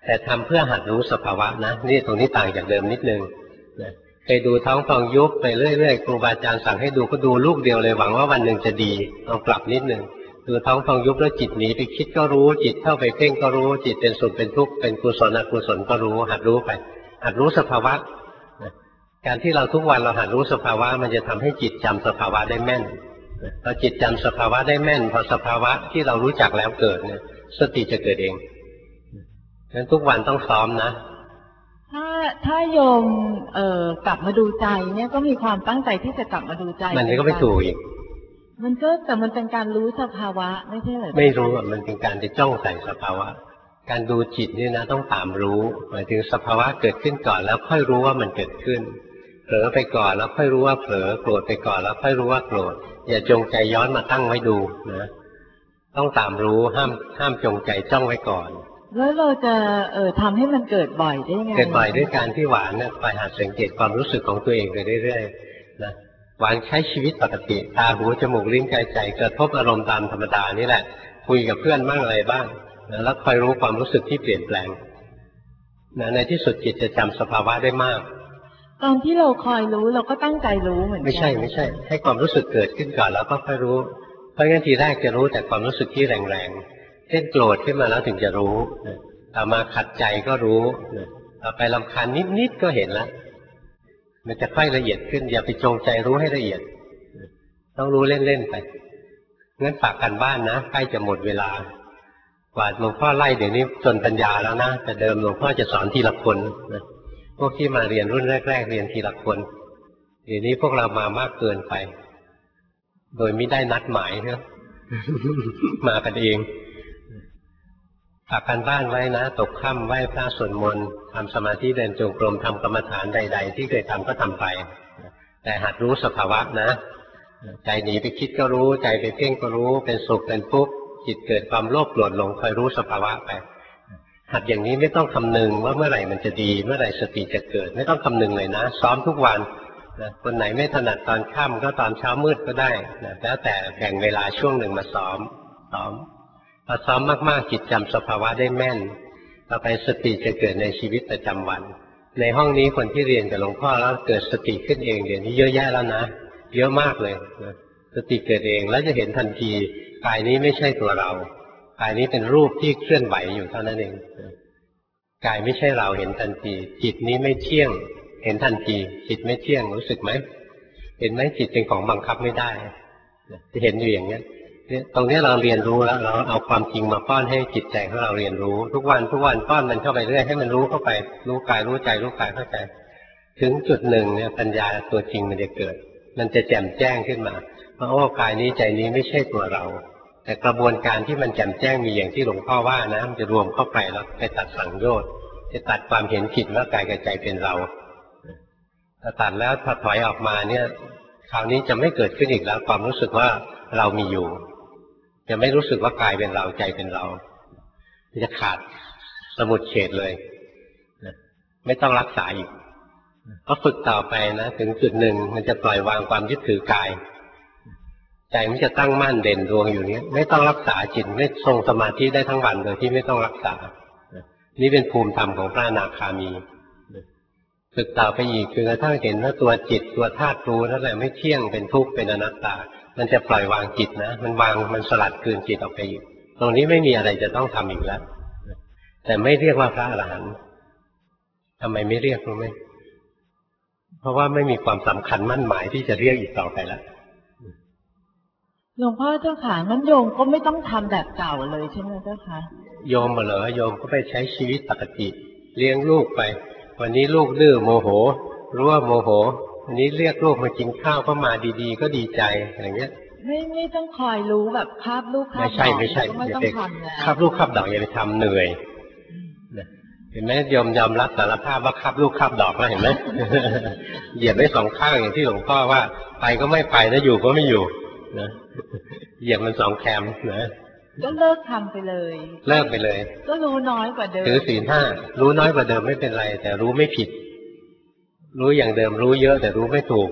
แต่ทำเพื่อหัดรู้สภาวะนะนี่ตรงนี้ต่างจากเดิมนิดนึงนะเคยดูท้องฟองยุบไปเรื่อยๆครูบาอาจารย์สั่งให้ดูก็ดูลูกเดียวเลยหวังว่าวันหนึ่งจะดีเอากลับนิดนึงดูท้องฟองยุบแล้วจิตหนีไปคิดก็รู้จิตเข้าไปเพ่งก็รู้จิตเป็นสุขเป็นทุกข์เป็นกุศลอกุศลก็รู้หัดรู้ไปหัดรู้สภาวะการที่เราทุกวันเราหัดรู้สภาวะมันจะทำให้จิตจำสภาวะได้แม่นพอจิตจำสภาวะได้แม่นพอสภาวะที่เรารู้จักแล้วเกิดเนี่ยสติจะเกิดเองงั้นทุกวันต้องซ้อมนะถ้าโยมกลับมาดูใจเนี่ยก็มีความตั้งใจที่จะกลับมาดูใจมันก็ไม่ถูกอีกมันก็แต่มันเป็นการรู้สภาวะไม่ใช่เหรอไม่รู้มันเป็นการจะจ้องใส่สภาวะการดูจิตนี่นะต้องตามรู้หมายถึงสภาวะเกิดขึ้นก่อนแล้วค่อยรู้ว่ามันเกิดขึ้นเผลอไปก่อนแล้วค่อยรู้ว่าเผลอโกรธไปก่อนแล้วค่อยรู้ว่าโกรธอย่าจงใจย้อนมาตั้งไว้ดูนะต้องตามรู้ห้ามจงใจจ้องไว้ก่อนแล้วเราจะทำให้มันเกิดบ่อยได้ไงเกิดบ่อยด้วยการที่หวานเนี่ยคอยหัดสังเกตความรู้สึกของตัวเองไปเรื่อยๆนะหวานใช้ชีวิตปกติตาหูจมูกลิ้นกายใจกระทบอารมณ์ตามธรรมดานี่แหละคุยกับเพื่อนบ้างอะไรบ้างนะแล้วคอยรู้ความรู้สึกที่เปลี่ยนแปลงนะในที่สุดจิตจะจำสภาวะได้มากตอนที่เราคอยรู้เราก็ตั้งใจรู้เหมือนกันไม่ใช่ให้ความรู้สึกเกิดขึ้นก่อนแล้วก็ค่อยรู้เพราะงั้นทีแรกจะรู้แต่ความรู้สึกที่แรงๆเช่นโกรธขึ้นมาแล้วถึงจะรู้ต่อมาขัดใจก็รู้ต่อไปรำคาญนิดๆก็เห็นแล้วมันจะค่อยละเอียดขึ้นอย่าไปจงใจรู้ให้ละเอียดต้องรู้เล่นๆไปงั้นฝากกันบ้านนะใกล้จะหมดเวลากว่าหลวงพ่อไล่เดี๋ยวนี้จนปัญญาแล้วนะแต่เดิมหลวงพ่อจะสอนทีละคนนะพวกที่มาเรียนรุ่นแรกๆเรียนทีละคนเดี๋ยวนี้พวกเรามามากเกินไปโดยไม่ได้นัดหมายนะมากันเองฝากกันบ้านไว้นะตกค่ำไหว้พระสวดมนต์ทำสมาธิเดินจงกรมทำกรรมฐานใดๆที่เคยทำก็ทำไปแต่หัดรู้สภาวะนะใจหนีไปคิดก็รู้ใจไปเพ่งก็รู้เป็นสุขเป็นทุกข์จิตเกิดความโลภโกรธหลงคอยรู้สภาวะไปหัดอย่างนี้ไม่ต้องคำนึงว่าเมื่อไหร่มันจะดีเมื่อไหร่สติจะเกิดไม่ต้องคำนึงเลยนะซ้อมทุกวันนะคนไหนไม่ถนัดตอนค่ำก็ตอนเช้ามืดก็ได้นะแล้วแต่แบ่งเวลาช่วงหนึ่งมาซ้อมพอซ้อมมากๆจิตจำสภาวะได้แม่นต่อไปสติจะเกิดในชีวิตประจำวันในห้องนี้คนที่เรียนกับหลวงพ่อแล้วเกิดสติขึ้นเองเดี๋ยวนี้เยอะแยะแล้วนะเยอะมากเลยนะสติเกิดเองแล้วจะเห็นทันทีกายนี้ไม่ใช่ตัวเรากายนี้เป็นรูปที่เคลื่อนไหวอยู่เท่านั้นเองกายไม่ใช่เราเห็นทันทีจิตนี้ไม่เที่ยงเห็นทันทีจิตไม่เที่ยงรู้สึกไหมเห็นไหมจิตเป็นของบังคับไม่ได้จะเห็นอยู่อย่างนี้ตรงนี้เราเรียนรู้แล้วเราเอาความจริงมาป้อนให้จิตใจของเราเรียนรู้ทุกวันป้อนมันเข้าไปเรื่อยให้มันรู้เข้าไปรู้กายรู้ใจรู้กายเข้าใจถึงจุดหนึ่งเนี่ยปัญญาตัวจริงมันจะเกิดมันจะแจ่มแจ้งขึ้นมาว่าโอ้กายนี้ใจนี้ไม่ใช่ตัวเราแต่กระบวนการที่มันแจ่มแจ้งมีอย่างที่หลวงพ่อว่านะมันจะรวมเข้าไปแล้วไปตัดสังโยชน์จะตัดความเห็นผิดว่ากายกับใจเป็นเราถ้าตัดแล้วพอถอยออกมาเนี่ยคราวนี้จะไม่เกิดขึ้นอีกแล้วความรู้สึกว่าเรามีอยู่จะไม่รู้สึกว่ากายเป็นเราใจเป็นเราจะขาดสมุดเฉดเลยไม่ต้องรักษาอีกก็ฝึกต่อไปนะถึงจุดหนึ่งมันจะปล่อยวางความยึดถือกายใจมันจะตั้งมั่นเด่นดวงอยู่นี้ไม่ต้องรักษาจิตไม่ทรงสมาธิได้ทั้งวันโดยที่ไม่ต้องรักษานี่เป็นภูมิธรรมของพระอนาคามีฝึกต่อไปอีกจนกระทั่งเห็นว่าตัวจิตตัวธาตุรู้นั่นแหละไม่เที่ยงเป็นทุกข์เป็นอนัตตามันจะปล่อยวางจิตนะมันสลัดคืนจิตออกไปอีกตรงนี้ไม่มีอะไรจะต้องทำอีกแล้วแต่ไม่เรียกว่าพระอรหันต์ทำไมไม่เรียกรู้ไหมเพราะว่าไม่มีความสำคัญมั่นหมายที่จะเรียกอีกต่อไปแล้วหลวงพ่อเจ้าค่ะงั้นโยมก็ไม่ต้องทำแบบเก่าเลยใช่ไหมเจ้าค่ะโยมเหรอโยมก็ไปใช้ชีวิตปกติเลี้ยงลูกไปวันนี้ลูกดื้อโมโหรู้ว่าโมโหวันนี้เรียกลูกมากินข้าวก็มาดีๆก็ดีใจอย่างเงี้ยไม่ต้องคอยรู้แบบคาบลูกคาบดอกไม่ใช่ไม่ต้องทำแล้วคาบลูกคาบดอกอย่าไปทำเหนื่อยเห็นไหมยอมรับสารภาพว่าคาบลูกคาบดอกแล้วเห็นไหมเหยียบได้สองข้างอย่างที่หลวงพ่อว่าไปก็ไม่ไปนะอยู่ก็ไม่อยู่นะเหยียบมันสองแคมนะก็เลิกทำไปเลยเลิกไปเลยก็รู้น้อยกว่าเดิมถือศีลห้ารู้น้อยกว่าเดิมไม่เป็นไรแต่รู้ไม่ผิดรู้อย่างเดิมรู้เยอะแต่รู้ไม่ถูก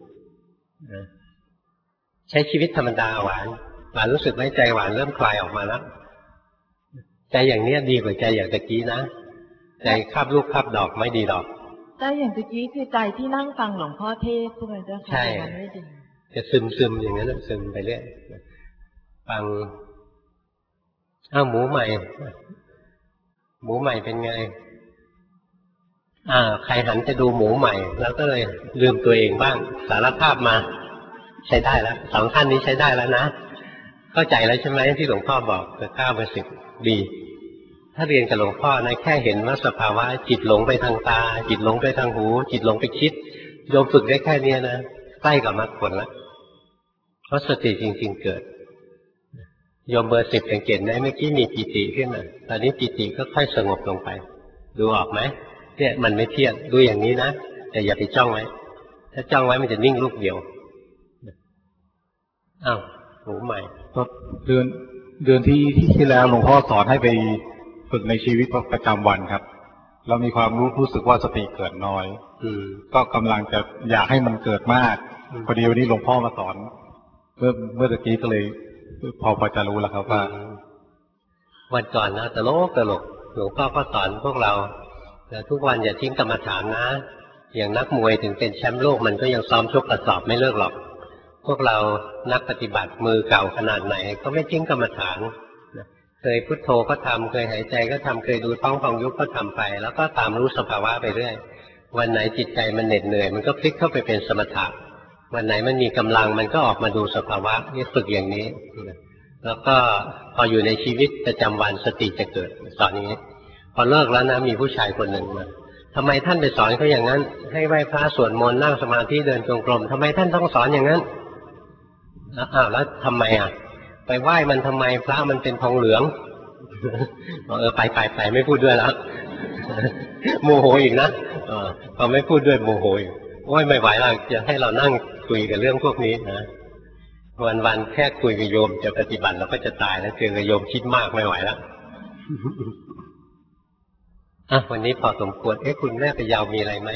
ใช้ชีวิตธรรมดาหวานรู้สึกไหมใจหวานเริ่มคลายออกมาแล้วใจอย่างนี้ดีกว่าใจอย่างตะกี้นะใจคาบลูกคาบดอกไม่ดีหรอกใจอย่างเมื่อกี้คือใจที่นั่งฟังหลวงพ่อเทศใช่ไหมเจ้าค่ะใช่มันไม่ดีจะซึมอย่างนั้นซึมไปเรื่อยฟังหมูใหม่เป็นไงใครหันจะดูหมูใหม่แล้วก็เลยลืมตัวเองบ้างสารภาพมาใช้ได้แล้วสองท่านนี้ใช้ได้แล้วนะเข้าใจแล้วใช่ไหมที่หลวงพ่อบอก9%ดีถ้าเรียนกับหลวงพ่อนะแค่เห็นว่าสภาวะจิตหลงไปทางตาจิตหลงไปทางหูจิตหลงไปคิดโยมฝึกได้แค่นี้นะใกล้กับมรรคผลแล้วเพราะสติจริงๆเกิดโยมเบอร์ 10สังเกตไหมเมื่อกี้มีปิติขึ้นมาตอนนี้ปิติก็ค่อยสงบลงไปดูออกไหมเนี่ยมันไม่เที่ยงดูอย่างนี้นะแต่อย่าไปจ้องไว้ถ้าจ้องไว้มันจะนิ่งลูกเดียวหมูใหม่ครับเดือนที่แล้วหลวงพ่อสอนให้ไปฝึกในชีวิตประจำวันครับเรามีความรู้สึกว่าสติเกิดน้อยก็กำลังจะอยากให้มันเกิดมากพอดีวันนี้หลวงพ่อมาสอนเมื่อกี้ก็เลยพอจะรู้แล้วครับว่าวันก่อนนะตลกหลวงพ่อก็สอนพวกเราแต่ทุกวันอย่าทิ้งกรรมฐานนะอย่างนักมวยถึงเป็นแชมป์โลกมันก็ยังซ้อมชกกระสอบไม่เลิกหรอกพวกเรานักปฏิบัติมือเก่าขนาดไหนก็ไม่ทิ้งกรรมฐานเคยพุทโธก็ทำเคยหายใจก็ทำเคยดูท้องพองยุบก็ทำไปแล้วก็ตามรู้สภาวะไปเรื่อยวันไหนจิตใจมันเหน็ดเหนื่อยมันก็พลิกเข้าไปเป็นสมถะวันไหนมันมีกำลังมันก็ออกมาดูสภาวะนี่ฝึกอย่างนี้แล้วก็พออยู่ในชีวิตประจำวันสติจะเกิดสอนอย่างนี้พอเลิกแล้วนะมีผู้ชายคนหนึ่งมาทำไมท่านไปสอนเขาอย่างนั้นให้ไหว้พระสวดมนต์นั่งสมาธิเดินจงกรมทำไมท่านต้องสอนอย่างนั้นแล้วทำไมไปไหว้มันทำไมพระมันเป็นทองเหลืองไปไม่พูดด้วยแล้วโมโหอีกนะพอไม่พูดด้วยโมโหอีกโอ้ยไม่ไหวแล้วจะให้เรานั่งคุยกับเรื่องพวกนี้นะวันแค่คุยกับโยมจะปฏิบัติเราก็จะตายแล้วเจอกับโยมคิดมากไม่ไหวแล้ววันนี้พอสมควรคุณแม่ไปยาวมีอะไรไหม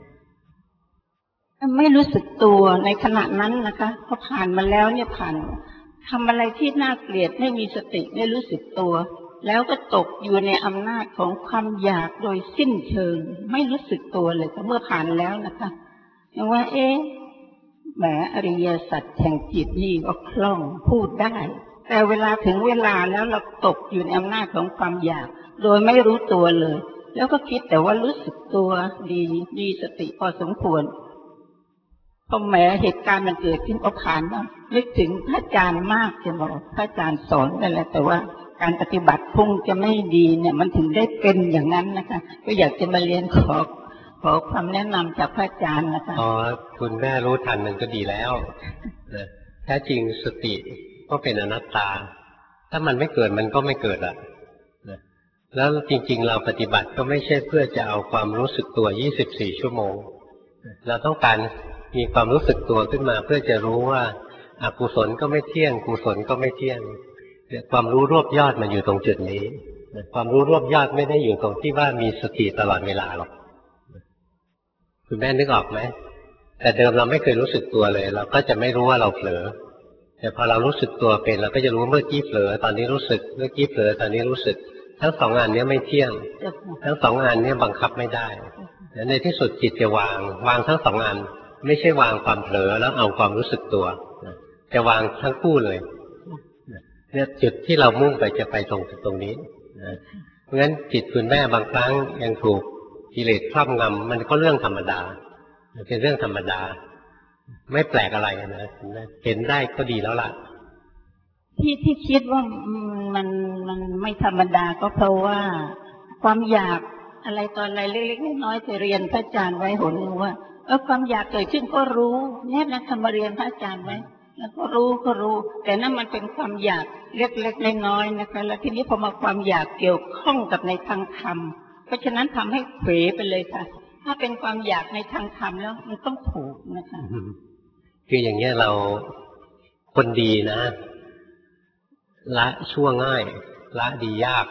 ไม่รู้สึกตัวในขณะนั้นนะคะพอผ่านมาแล้วเนี่ยผ่านทำอะไรที่น่าเกลียดไม่มีสติไม่รู้สึกตัวแล้วก็ตกอยู่ในอำนาจของความอยากโดยสิ้นเชิงไม่รู้สึกตัวเลยแต่เมื่อผ่านแล้วนะคะอย่างว่าแหมอริยสัจแห่งจิตนี่ก็คล่องพูดได้แต่เวลาถึงเวลาแล้วเราตกอยู่ในอำนาจของความอยากโดยไม่รู้ตัวเลยแล้วก็คิดแต่ว่ารู้สึกตัวดีสติพอสมควรพอแหมเหตุการณ์มันเกิดขึ้นก็ผ่านมานึกถึงพระอาจารย์มากจะบอกพระอาจารย์สอนนั่นแหละแต่ว่าการปฏิบัติคงจะไม่ดีเนี่ยมันถึงได้เป็นอย่างนั้นนะคะก็อยากจะมาเรียนขอความแนะนำจากพระอาจารย์นะคะคุณแม่รู้ทันมันก็ดีแล้วแท้จริงสติก็เป็นอนัตตาถ้ามันไม่เกิดมันก็ไม่เกิดแล้วจริงๆเราปฏิบัติก็ไม่ใช่เพื่อจะเอาความรู้สึกตัว24ชั่วโมงเราต้องการมีความรู้สึกตัวขึ้นมาเพื่อจะรู้ว่าอกุศลก็ไม่เที่ยงกุศลก็ไม่เที่ยงความรู้รวบยอดมันอยู่ตรงจุดนี้ความรู้รวบยอดไม่ได้อยู่ตรงที่ว่ามีสติตลอดเวลาหรอกคุณแม่นึกออกไหมแต่เดิมเราไม่เคยรู้สึกตัวเลยเราก็จะไม่รู้ว่าเราเผลอแต่พอเรารู้สึกตัวเป็นเราก็จะรู้เมื่อกี้เผลอตอนนี้รู้สึกเมื่อกี้เผลอตอนนี้รู้สึกทั้งสองอันนี้ไม่เที่ยงทั้งสองอันนี้บังคับไม่ได้ในที่สุดจิตจะวางทั้งสองอันไม่ใช่วางความเผลอแล้วเอาความรู้สึกตัวจะวางทั้งคู่เลยเนี่ยจุดที่เรามุ่งไปจะไปตรงนี้เพราะฉะนั้นจิตคุณแม่บางครั้งยังถูกกิเลสครอบงำมันก็เรื่องธรรมดาเป็นเรื่องธรรมดาไม่แปลกอะไรนะเห็นได้ก็ดีแล้วล่ะที่คิดว่ามันไม่ธรรมดาก็เพราะว่าความอยากอะไรตอนอะไรเล็กๆน้อยๆจะเรียนพระอาจารย์ไว้หนว่าความอยากเกิดขึ้นก็รู้เนี่ยนะทำมาเรียนพระอาจารย์ไว้แล้วก็รู้แต่นั่นมันเป็นความอยากเล็กๆน้อยๆนะคะแล้วทีนี้พอมาความอยากเกี่ยวข้องกับในทางธรรมเพราะฉะนั้นทำให้เผลอไปเลยค่ะถ้าเป็นความอยากในทางธรรมแล้วมันต้องถูกนะคะคืออย่างเงี้ยเราคนดีนะละชั่วง่ายละดียาก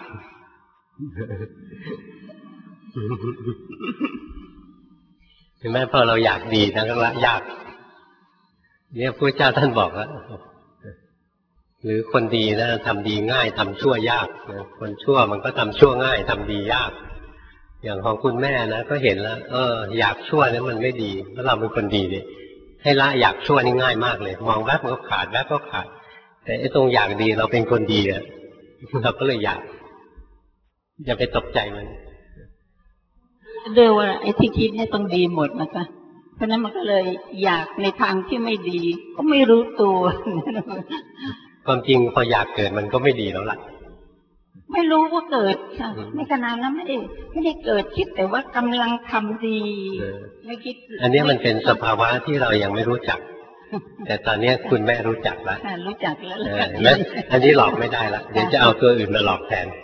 ถึงแม้พอเราอยากดีนะก็ละยากเนี่ยพระเจ้าท่านบอกแล้วหรือคนดีนะทำดีง่ายทำชั่วยากคนชั่วมันก็ทำชั่วง่ายทำดียากอย่างของคุณแม่นะก็เห็นแล้วอยากชั่วนั้นมันไม่ดีเพราะเราเป็นคนดีเนี่ยให้ละอยากชั่วนี่ง่ายมากเลยมองแวบมันก็ขาดแวบก็ขาดแต่ไอ้ตรงอยากดีเราเป็นคนดีอะเราก็เลยอยากอย่าไปตกใจมันเดี๋ยวว่าไอ้ที่คิดเนี่ยต้องดีหมดนะคะเพราะนั้นมันก็เลยอยากในทางที่ไม่ดีก็ไม่รู้ตัวความจริงพออยากเกิดมันก็ไม่ดีแล้วล่ะไม่รู้ว่าเกิดค่ะในขณะนั้นไม่ได้เกิดคิดแต่ว่ากำลังทำดีไม่คิดอันนี้มันเป็นสภาวะที่เรายังไม่รู้จักแต่ตอนนี้คุณแม่รู้จักแล้วรู้จักแล้วแล้วอันนี้หลอกไม่ได้ละเดี๋ยวจะเอาตัวอื่นมาหลอกแทน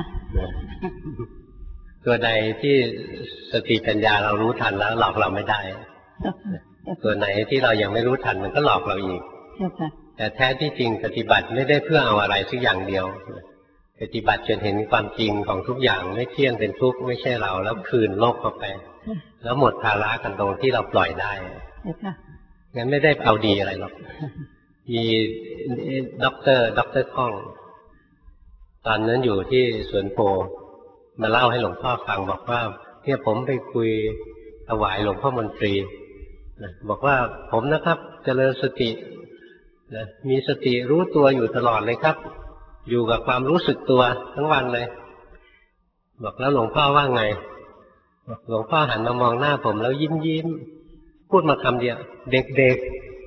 ตัวใดที่สติปัญญาเรารู้ทันแล้วหลอกเราไม่ได้ตัวไหนที่เรายังไม่รู้ทันมันก็หลอกเราอีกแต่แท้ที่จริงปฏิบัติไม่ได้เพื่อเอาอะไรสักอย่างเดียวปฏิบัติจนเห็นความจริงของทุกอย่างไม่เที่ยงเป็นทุกข์ไม่ใช่เราแล้วคืนโลกเข้าไปแล้วหมดภาระกันตรงที่เราปล่อยได้งั้นไม่ได้เอาดีอะไรหรอกมีด็อกเตอร์ก้องตอนนั้นอยู่ที่สวนโพมาเล่าให้หลวงพ่อฟังบอกว่าเนี่ยผมไปคุยถวายหลวงพ่อมนตรีบอกว่าผมนะครับเจริญสติมีสติรู้ตัวอยู่ตลอดเลยครับอยู่กับความรู้สึกตัวทั้งวันเลยบอกแล้วหลวงพ่อว่าไงหลวงพ่อหันมามองหน้าผมแล้วยิ้มพูดมาคำเดียวเด็ก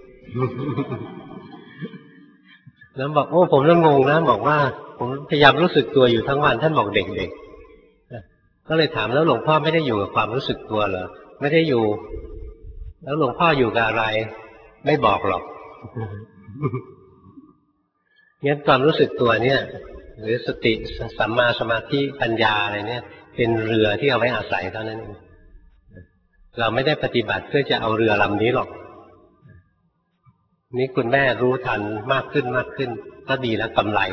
ๆแล้วบอกโอ้ผมเริ่มงงนะบอกว่าผมพยายามรู้สึกตัวอยู่ทั้งวันท่านบอกเด็กๆก็เลยถามแล้วหลวงพ่อไม่ได้อยู่กับความรู้สึกตัวเหรอไม่ได้อยู่แล้วหลวงพ่ออยู่กับอะไรไม่บอกหรอกงั้นความรู้สึกตัวเนี่ยหรือสติสัมมาสมาธิปัญญาอะไรเนี่ยเป็นเรือที่เอาไว้อาศัยเท่านั้นเองเราไม่ได้ปฏิบัติเพื่อจะเอาเรือลำนี้หรอกนี่คุณแม่รู้ทันมากขึ้นก็ดีแล้วกำไร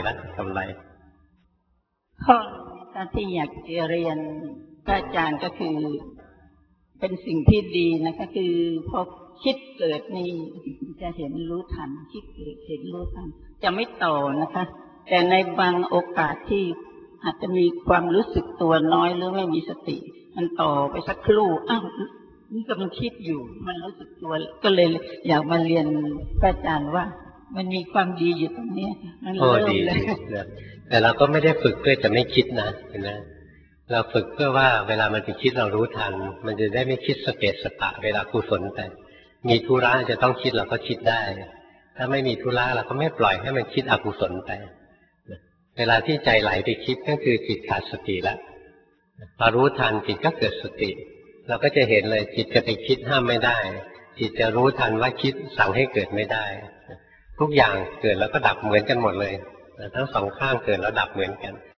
ข้อที่อยากจะเรียนพระอาจารย์ก็คือเป็นสิ่งที่ดีนะคะคือพอคิดเกิดนี่จะเห็นรู้ทันคิดเกิดเห็นรู้ทันจะไม่ต่อนะคะแต่ในบางโอกาสที่อาจจะมีความรู้สึกตัวน้อยหรือไม่มีสติมันต่อไปสักครู่อ้าวนี่กำลังคิดอยู่มันรู้สึกตัวก็เลยอยากมาเรียนพระอาจารย์ว่ามันมีความดีอยู่ตรงนี้มันเริ่มเลยแต่เราก็ไม่ได้ฝึกเพื่อจะไม่คิดนะเห็นไหมเราฝึกเพื่อว่าเวลามันไปคิดเรารู้ทันมันจะได้ไม่คิดสเปสสปะเวลากุศลไปมีธุระจะต้องคิดเราก็คิดได้ถ้าไม่มีธุระเราก็ไม่ปล่อยให้มันคิดอกุศลไปเวลาที่ใจไหลไปคิดก็คือจิตขาดสติแล้วพอรู้ทันจิตก็เกิดสติเราก็จะเห็นเลยจิตจะไปคิดห้ามไม่ได้จิตจะรู้ทันว่าคิดสั่งให้เกิดไม่ได้ทุกอย่างเกิดแล้วก็ดับเหมือนกันหมดเลยทั้งสองข้างเกิดแล้วดับเหมือนกัน